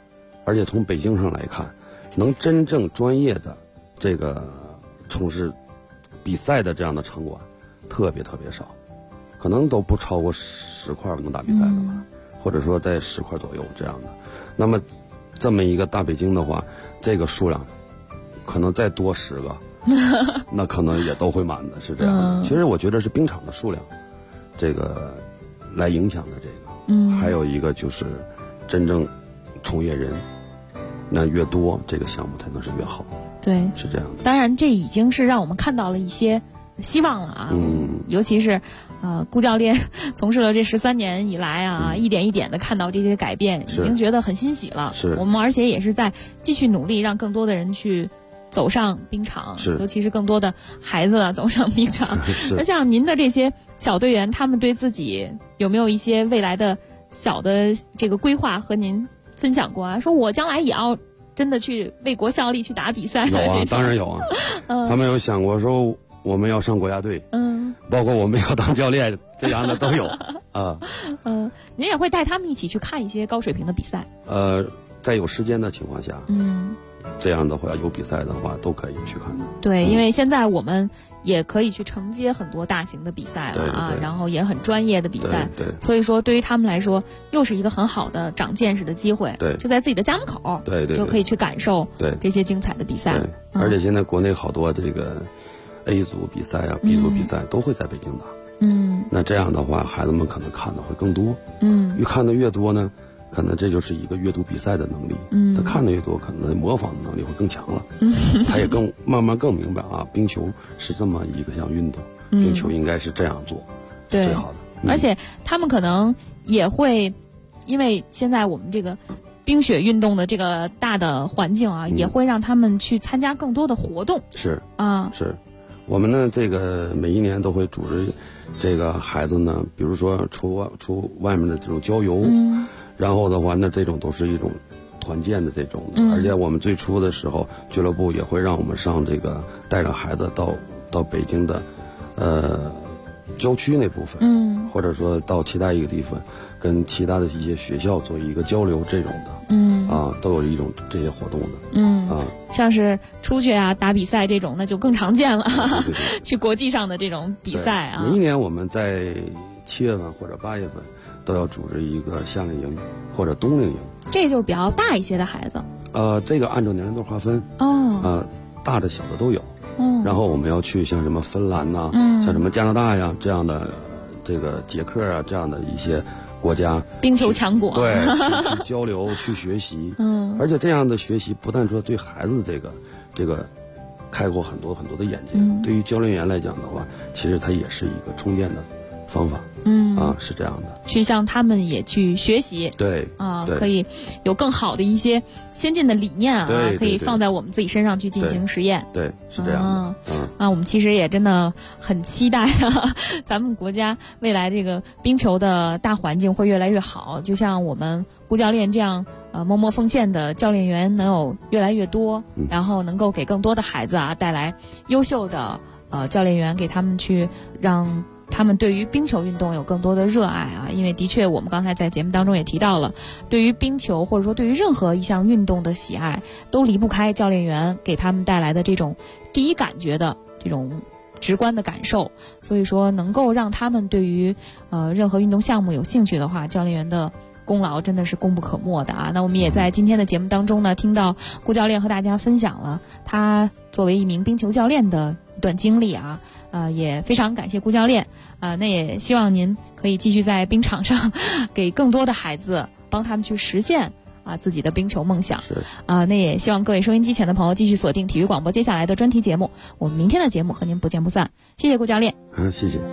而且从北京上来看，能真正专业的这个从事比赛的这样的场馆特别少，可能都不超过10块能打比赛的吧，或者说在10块左右这样的。那么这么一个大北京的话，这个数量可能再多10个那可能也都会满的，是这样的。其实我觉得是冰场的数量这个来影响的这个，还有一个就是真正从业人那越多，这个项目才能是越好。
对，
是这样的。
当然这已经是让我们看到了一些希望了啊，尤其是顾教练从事了这13年以来啊，一点一点的看到这些改变，已经觉得很欣喜了。
是
我们而且也是在继续努力，让更多的人去走上冰场，尤其是更多的孩子走上冰场。那像您的这些小队员，他们对自己有没有一些未来的小的这个规划和您分享过啊？说我将来也要真的去为国效力，去打比赛。
有啊，当然有啊。他们有想过说我们要上国家队，包括我们要当教练，这样的都有啊。
您也会带他们一起去看一些高水平的比赛？
在有时间的情况下，这样的话有比赛的话都可以去看的。
对，因为现在我们也可以去承接很多大型的比赛了啊，然后也很专业的比赛，所以说对于他们来说又是一个很好的长见识的机会。
对，
就在自己的家门口，就可以去感受这些精彩的比赛。
而且现在国内好多这个 A 组比赛啊、B 组比赛都会在北京打。那这样的话，孩子们可能看的会更多。越看的越多呢，可能这就是一个阅读比赛的能力。他看的越多，可能模仿的能力会更强了。他也慢慢更明白啊，冰球是这么一个项运动，冰球应该是这样做，是最好的。
而且他们可能也会，因为现在我们这个冰雪运动的这个大的环境啊，也会让他们去参加更多的活动。
是我们呢，这个每一年都会组织这个孩子呢，比如说出外面的这种郊游，然后的话，那这种都是一种团建的这种的。而且我们最初的时候，俱乐部也会让我们上这个带着孩子到北京的郊区那部分，或者说到其他一个地方，跟其他的一些学校做一个交流这种的，都有一种这些活动的，
像是出去啊打比赛这种，那就更常见了，
对
去国际上的这种比赛啊。
每一年我们在7月份或者8月份都要组织一个夏令营或者冬令营，
这就是比较大一些的孩子。
这个按照年龄段划分，大的小的都有。然后我们要去像什么芬兰呐，像什么加拿大呀这样的，这个捷克啊这样的一些国家，
冰球强国，
对，去交流去学习。而且这样的学习不但说对孩子这个开阔很多的眼界，对于教练员来讲的话，其实它也是一个充电的方法。是这样的，
去向他们也去学习，
对
可以有更好的一些先进的理念啊，可以放在我们自己身上去进行实验。
对，是这样的。
我们其实也真的很期待啊，咱们国家未来这个冰球的大环境会越来越好，就像我们顾教练这样默默奉献的教练员能有越来越多，然后能够给更多的孩子啊带来优秀的教练员，给他们去让他们对于冰球运动有更多的热爱啊，因为的确我们刚才在节目当中也提到了，对于冰球或者说对于任何一项运动的喜爱，都离不开教练员给他们带来的这种第一感觉的这种直观的感受。所以说能够让他们对于任何运动项目有兴趣的话，教练员的功劳真的是功不可没的啊。那我们也在今天的节目当中呢，听到顾教练和大家分享了他作为一名冰球教练的一段经历啊，也非常感谢顾教练那也希望您可以继续在冰场上给更多的孩子帮他们去实现自己的冰球梦想。那也希望各位收音机前的朋友继续锁定体育广播接下来的专题节目，我们明天的节目和您不见不散。谢谢顾教练。
谢谢。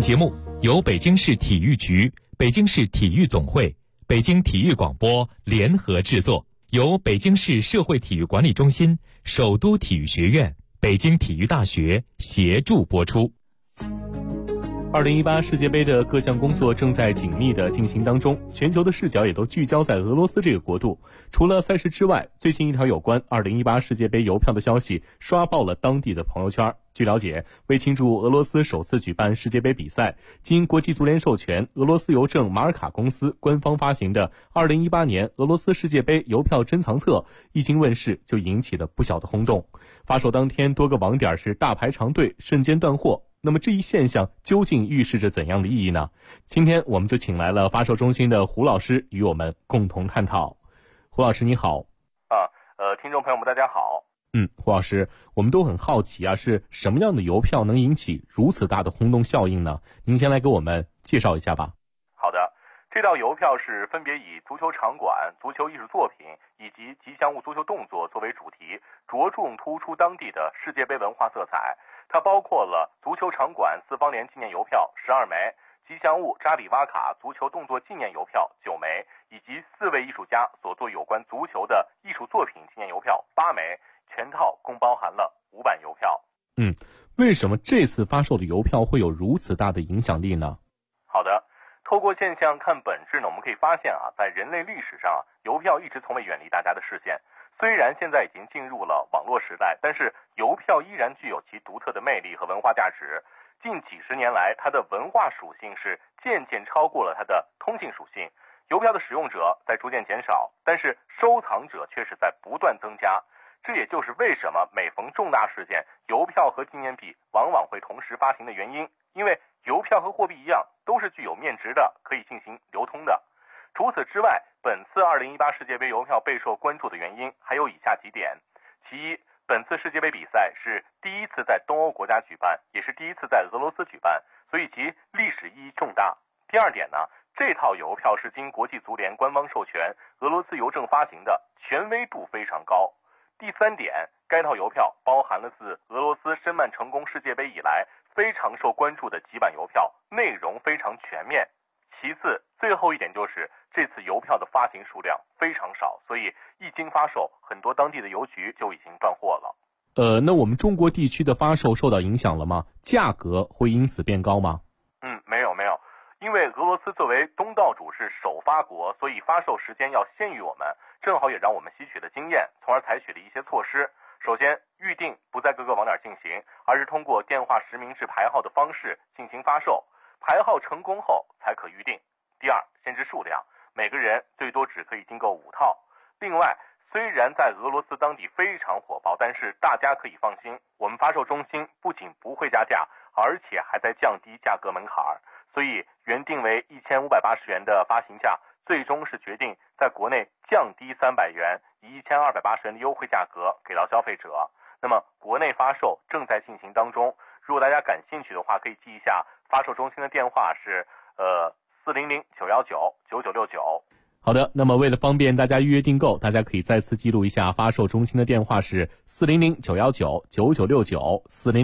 节目由北京市体育局、北京市体育总会、北京体育广播联合制作，由北京市社会体育管理中心、首都体育学院、北京体育大学协助播出。
2018世界杯的各项工作正在紧密的进行当中，全球的视角也都聚焦在俄罗斯这个国度。除了赛事之外，最新一条有关2018世界杯邮票的消息刷爆了当地的朋友圈。据了解，为庆祝俄罗斯首次举办世界杯比赛，经国际足联授权，俄罗斯邮政马尔卡公司官方发行的2018年俄罗斯世界杯邮票珍藏册一经问世，就引起了不小的轰动。发售当天，多个网点是大排长队，瞬间断货。那么这一现象究竟预示着怎样的意义呢？今天我们就请来了发售中心的胡老师与我们共同探讨。胡老师你好。
听众朋友们大家好。
胡老师，我们都很好奇啊，是什么样的邮票能引起如此大的轰动效应呢？您先来给我们介绍一下吧。
好的，这道邮票是分别以足球场馆、足球艺术作品以及吉祥物足球动作作为主题，着重突出当地的世界杯文化色彩。它包括了足球场馆四方联纪念邮票12枚，吉祥物扎里瓦卡足球动作纪念邮票9枚，以及4位艺术家所做有关足球的艺术作品纪念邮票8枚，全套共包含了5版邮票。
为什么这次发售的邮票会有如此大的影响力呢？
好的，透过现象看本质呢，我们可以发现啊，在人类历史上邮票一直从未远离大家的视线。虽然现在已经进入了网络时代，但是邮票依然具有其独特的魅力和文化价值。近几十年来，它的文化属性是渐渐超过了它的通信属性。邮票的使用者在逐渐减少，但是收藏者却是在不断增加。这也就是为什么每逢重大事件，邮票和纪念币往往会同时发行的原因。因为邮票和货币一样，都是具有面值的，可以进行流通的。除此之外，本次2018世界杯邮票备受关注的原因还有以下几点。其一，本次世界杯比赛是第一次在东欧国家举办，也是第一次在俄罗斯举办，所以其历史意义重大。第二点呢，这套邮票是经国际足联官方授权，俄罗斯邮政发行的，权威度非常高。第三点，该套邮票包含了自俄罗斯申办成功世界杯以来非常受关注的几版邮票，内容非常全面。其次，最后一点就是这次邮票的发行数量非常少，所以一经发售，很多当地的邮局就已经断货了。
那我们中国地区的发售受到影响了吗？价格会因此变高吗？
没有，因为俄罗斯作为东道主是首发国，所以发售时间要先于我们，正好也让我们吸取了经验，从而采取了一些措施。首先，预定不在各个网点进行，而是通过电话实名制排号的方式进行发售。排号成功后才可预定。第二，限制数量，每个人最多只可以订购5套。另外，虽然在俄罗斯当地非常火爆，但是大家可以放心，我们发售中心不仅不会加价，而且还在降低价格门槛。所以原定为1580元的发行价，最终是决定在国内降低300元，以1280元的优惠价格给到消费者。那么国内发售正在进行当中，如果大家感兴趣的话，可以记一下发售中心的电话是400-919-9969。
好的，那么为了方便大家预约订购，大家可以再次记录一下发售中心的电话是400-919-9969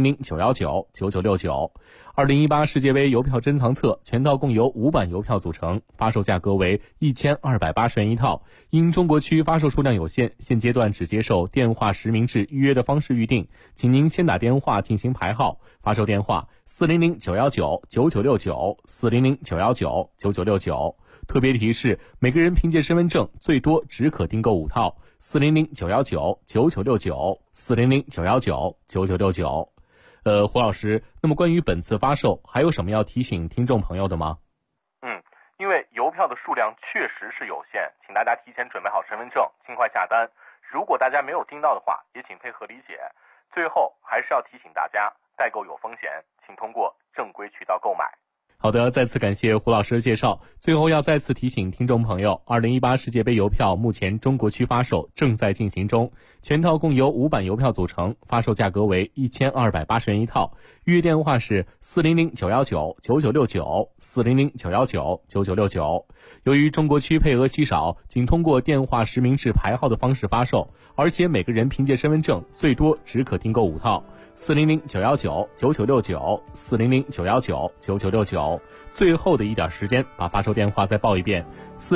400-919-9969。2018世界杯邮票珍藏册全套共由5版邮票组成，发售价格为1280元一套。因中国区发售数量有限，现阶段只接受电话实名制预约的方式预定，请您先打电话进行排号。发售电话400-919-9969 400-919-9969。特别提示，每个人凭借身份证最多只可订购5套。400-919-9969 400-919-9969。胡老师，那么关于本次发售还有什么要提醒听众朋友的吗？
因为邮票的数量确实是有限，请大家提前准备好身份证，尽快下单。如果大家没有订到的话，也请配合理解。最后还是要提醒大家，代购有风险，请通过正规渠道购买。
好的，再次感谢胡老师的介绍。最后要再次提醒听众朋友，2018世界杯邮票目前中国区发售正在进行中，全套共由5版邮票组成，发售价格为1280元一套。预约电话是400-919-9969 400-919-9969。由于中国区配额稀少，仅通过电话实名制排号的方式发售，而且每个人凭借身份证最多只可订购5套。 ，400-919-9969，400-919-9969。最后的一点时间，把发售电话再报一遍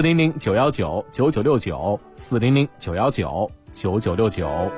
，400-919-9969，400-919-9969。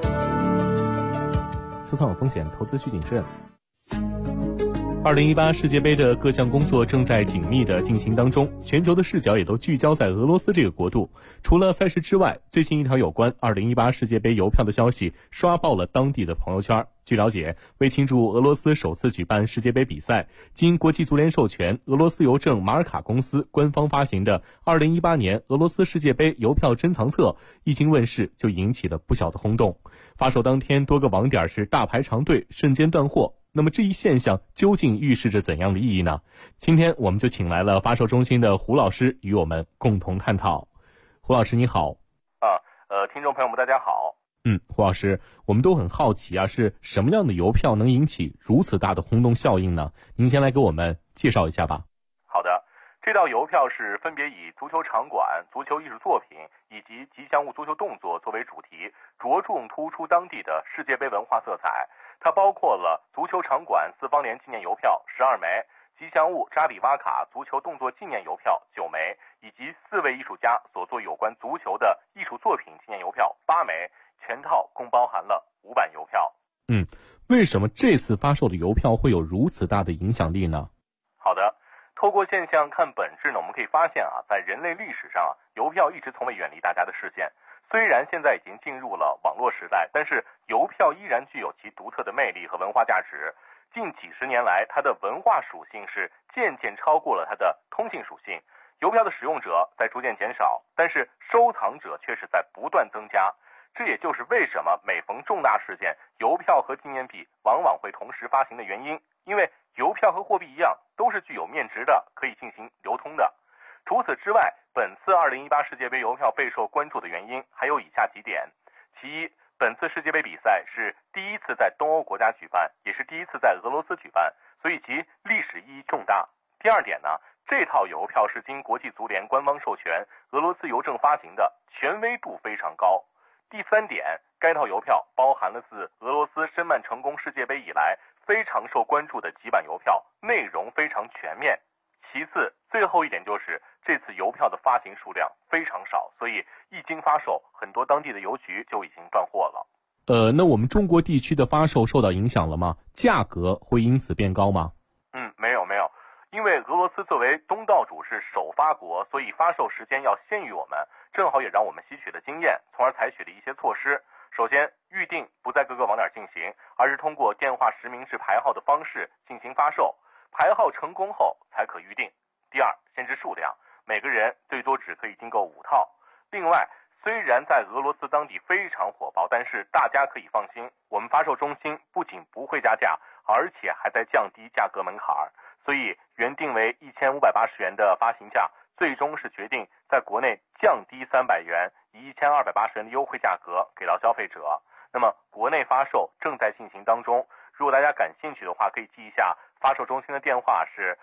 收藏有风险，投资需谨慎。2018世界杯的各项工作正在紧密地进行当中，全球的视角也都聚焦在俄罗斯这个国度。除了赛事之外，最近一条有关2018世界杯邮票的消息刷爆了当地的朋友圈。据了解，为庆祝俄罗斯首次举办世界杯比赛，经国际足联授权，俄罗斯邮政马尔卡公司官方发行的2018年俄罗斯世界杯邮票珍藏册一经问世，就引起了不小的轰动。发售当天，多个网点是大排长队，瞬间断货。那么这一现象究竟预示着怎样的意义呢？今天我们就请来了发售中心的胡老师与我们共同探讨。胡老师你好。
听众朋友们大家好。
胡老师，我们都很好奇啊，是什么样的邮票能引起如此大的轰动效应呢？您先来给我们介绍一下吧。
好的，这道邮票是分别以足球场馆、足球艺术作品以及吉祥物足球动作作为主题，着重突出当地的世界杯文化色彩。它包括了足球场馆四方联纪念邮票12枚，吉祥物扎比瓦卡足球动作纪念邮票9枚，以及4位艺术家所做有关足球的艺术作品纪念邮票8枚，全套共包含了5版邮票。
为什么这次发售的邮票会有如此大的影响力呢？
好的，透过现象看本质呢，我们可以发现在人类历史上邮票一直从未远离大家的视线。虽然现在已经进入了网络时代，但是邮票依然具有其独特的魅力和文化价值。近几十年来，它的文化属性是渐渐超过了它的通信属性。邮票的使用者在逐渐减少，但是收藏者却是在不断增加。这也就是为什么每逢重大事件，邮票和纪念币往往会同时发行的原因。因为邮票和货币一样，都是具有面值的，可以进行流通的。除此之外，本次2018世界杯邮票备受关注的原因还有以下几点。其一，本次世界杯比赛是第一次在东欧国家举办，也是第一次在俄罗斯举办，所以其历史意义重大。第二点呢，这套邮票是经国际足联官方授权，俄罗斯邮政发行的，权威度非常高。第三点，该套邮票包含了自俄罗斯申办成功世界杯以来非常受关注的几版邮票，内容非常全面。其次，最后一点就是这次邮票的发行数量非常少，所以一经发售，很多当地的邮局就已经断货了。
那我们中国地区的发售受到影响了吗？价格会因此变高吗？
没有，因为俄罗斯作为东道主是首发国，所以发售时间要先于我们，正好也让我们吸取了经验，从而采取了一些措施。首先，预定不在各个网点进行，而是通过电话实名制排号的方式进行发售，排号成功后才可预定。第二，限制数量，每个人最多只可以订购5套。另外，虽然在俄罗斯当地非常火爆，但是大家可以放心，我们发售中心不仅不会加价，而且还在降低价格门槛，所以原定为1580元的发行价，最终是决定在国内降低300元，以1280元的优惠价格给到消费者。那么国内发售正在进行当中，如果大家感兴趣的话，可以记一下发售中心的电话是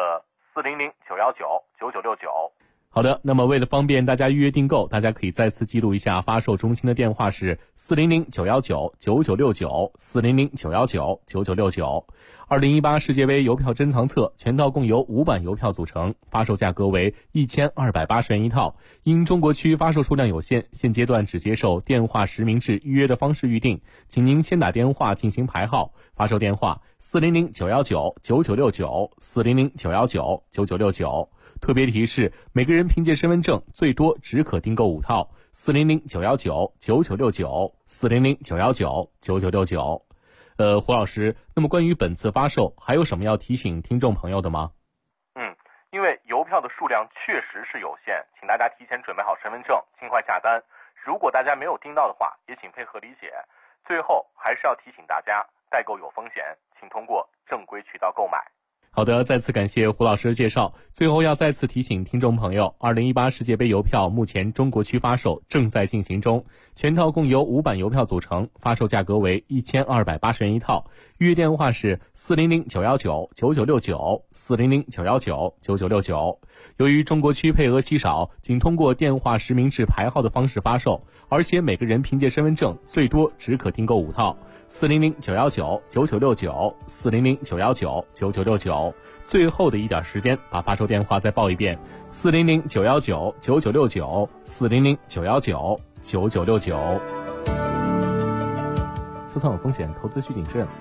400-919-9969。
好的，那么为了方便大家预约订购，大家可以再次记录一下发售中心的电话是400-919-9969，400-919-9969。2018世界杯邮票珍藏册全套共由5版邮票组成，发售价格为1280元一套。因中国区发售数量有限，现阶段只接受电话实名制预约的方式预定，请您先打电话进行排号。发售电话400-919-9969，400-919-9969。特别提示，每个人凭借身份证最多只可订购5套。400-919-9969，400-919-9969。胡老师，那么关于本次发售还有什么要提醒听众朋友的吗？
因为邮票的数量确实是有限，请大家提前准备好身份证，尽快下单。如果大家没有订到的话，也请配合理解。最后还是要提醒大家，代购有风险，请通过正规渠道购买。
好的，再次感谢胡老师的介绍。最后要再次提醒听众朋友，2018世界杯邮票目前中国区发售正在进行中，全套共由5版邮票组成，发售价格为1280元一套。 预约电话是400-919-9969，400-919-9969。由于中国区配额稀少，仅通过电话实名制排号的方式发售，而且每个人凭借身份证最多只可订购5套。400-919-9969，400-919-9969。最后的一点时间，把发售电话再报一遍：400-919-9969，400-919-9969。出仓有风险，投资需谨慎。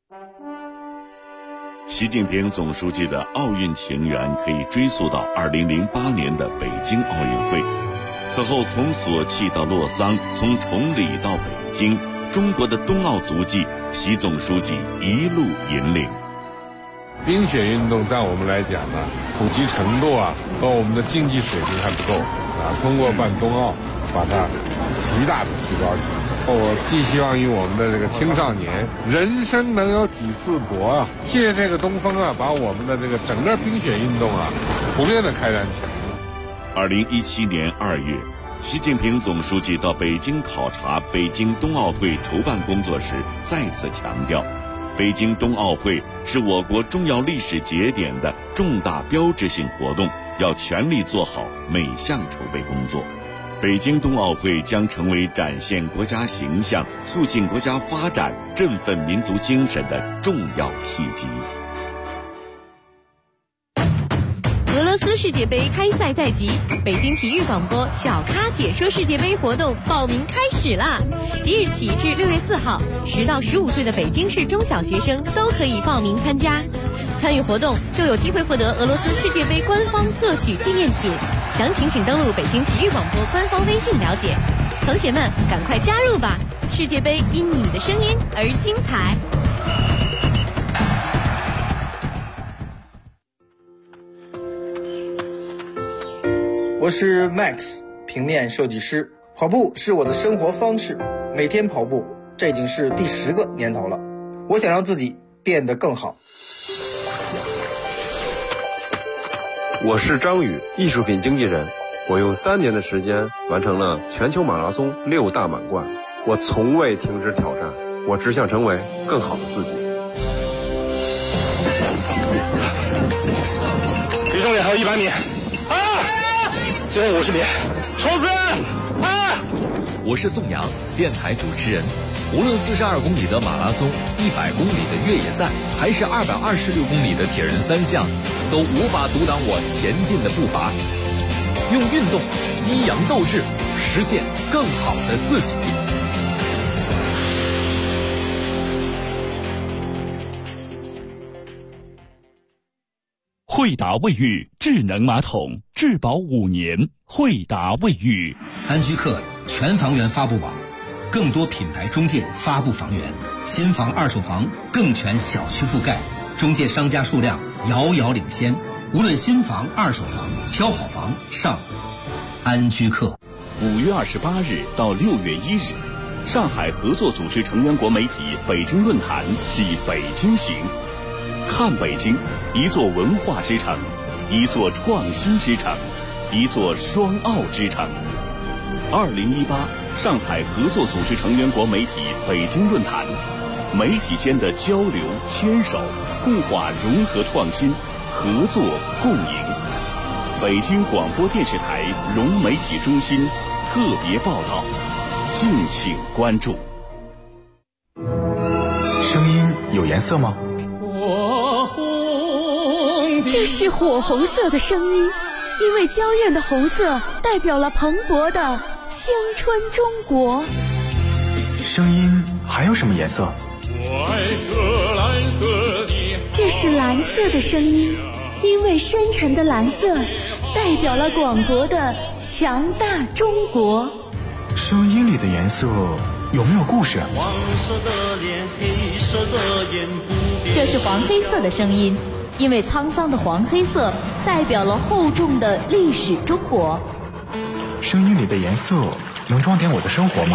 习近平总书记的奥运情缘可以追溯到2008年的北京奥运会。此后从索契到洛桑，从崇礼到北京，中国的冬奥足迹，习总书记一路引领。
冰雪运动在我们来讲呢，普及程度和我们的竞技水平还不够通过办冬奥，把它极大的提高起来。我寄希望于我们的这个青少年，人生能有几次搏借这个东风把我们的这个整个冰雪运动普遍的开展起来。
2017年2月，习近平总书记到北京考察北京冬奥会筹办工作时，再次强调，北京冬奥会是我国重要历史节点的重大标志性活动，要全力做好每项筹备工作。北京冬奥会将成为展现国家形象、促进国家发展、振奋民族精神的重要契机。
俄罗斯世界杯开赛在即，北京体育广播小咖解说世界杯活动报名开始啦！即日起至6月4号，10到15岁的北京市中小学生都可以报名参加。参与活动就有机会获得俄罗斯世界杯官方特许纪念品，详情请登录北京体育广播官方微信了解。同学们，赶快加入吧！世界杯因你的声音而精彩。
我是 Max， 平面设计师。跑步是我的生活方式，每天跑步，这已经是第10个年头了。我想让自己变得更好。
我是张宇，艺术品经纪人。我用3年的时间完成了全球马拉松6大满贯。我从未停止挑战，我只想成为更好的自己。
离终点还有100米，最后50米，冲刺！
我是宋阳，电台主持人。无论42公里的马拉松、100公里的越野赛，还是226公里的铁人3项，都无法阻挡我前进的步伐。用运动激扬斗志，实现更好的自己。
惠达卫浴智能马桶，质保5年。惠达卫浴。
安居客全房源发布网，更多品牌中介发布房源，新房二手房更全小区覆盖，中介商家数量遥遥领先。无论新房二手房，挑好房上安居客。
5月28日到6月1日，上海合作组织成员国媒体北京论坛暨北京行。看北京，一座文化之城，一座创新之城，一座双奥之城。2018上海合作组织成员国媒体北京论坛，媒体间的交流牵手，固化融合创新，合作共赢。北京广播电视台融媒体中心特别报道，敬请关注。
声音有颜色吗？
这是火红色的声音，因为娇艳的红色代表了蓬勃的青春中国。
声音还有什么颜色？
这是蓝色的声音，因为深沉的蓝色代表了广博的强大中国。
声音里的颜色有没有故事？
黄色的脸，黑色的眼，不变。
这是黄黑色的声音，因为沧桑的黄黑色代表了厚重的历史中国。
声音里的颜色能装点我的生活吗？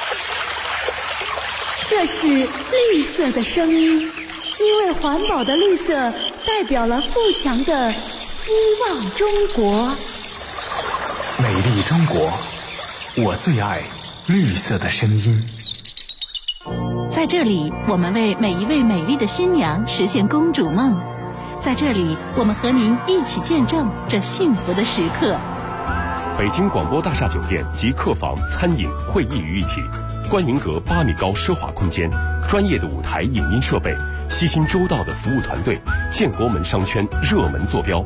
这是绿色的声音，因为环保的绿色代表了富强的希望中国。
美丽中国，我最爱绿色的声音。
在这里，我们为每一位美丽的新娘实现公主梦。在这里，我们和您一起见证这幸福的时刻。
北京广播大厦酒店集客房、餐饮、会议于一体，观云阁8米高奢华空间，专业的舞台影音设备，悉心周到的服务团队，建国门商圈热门坐标，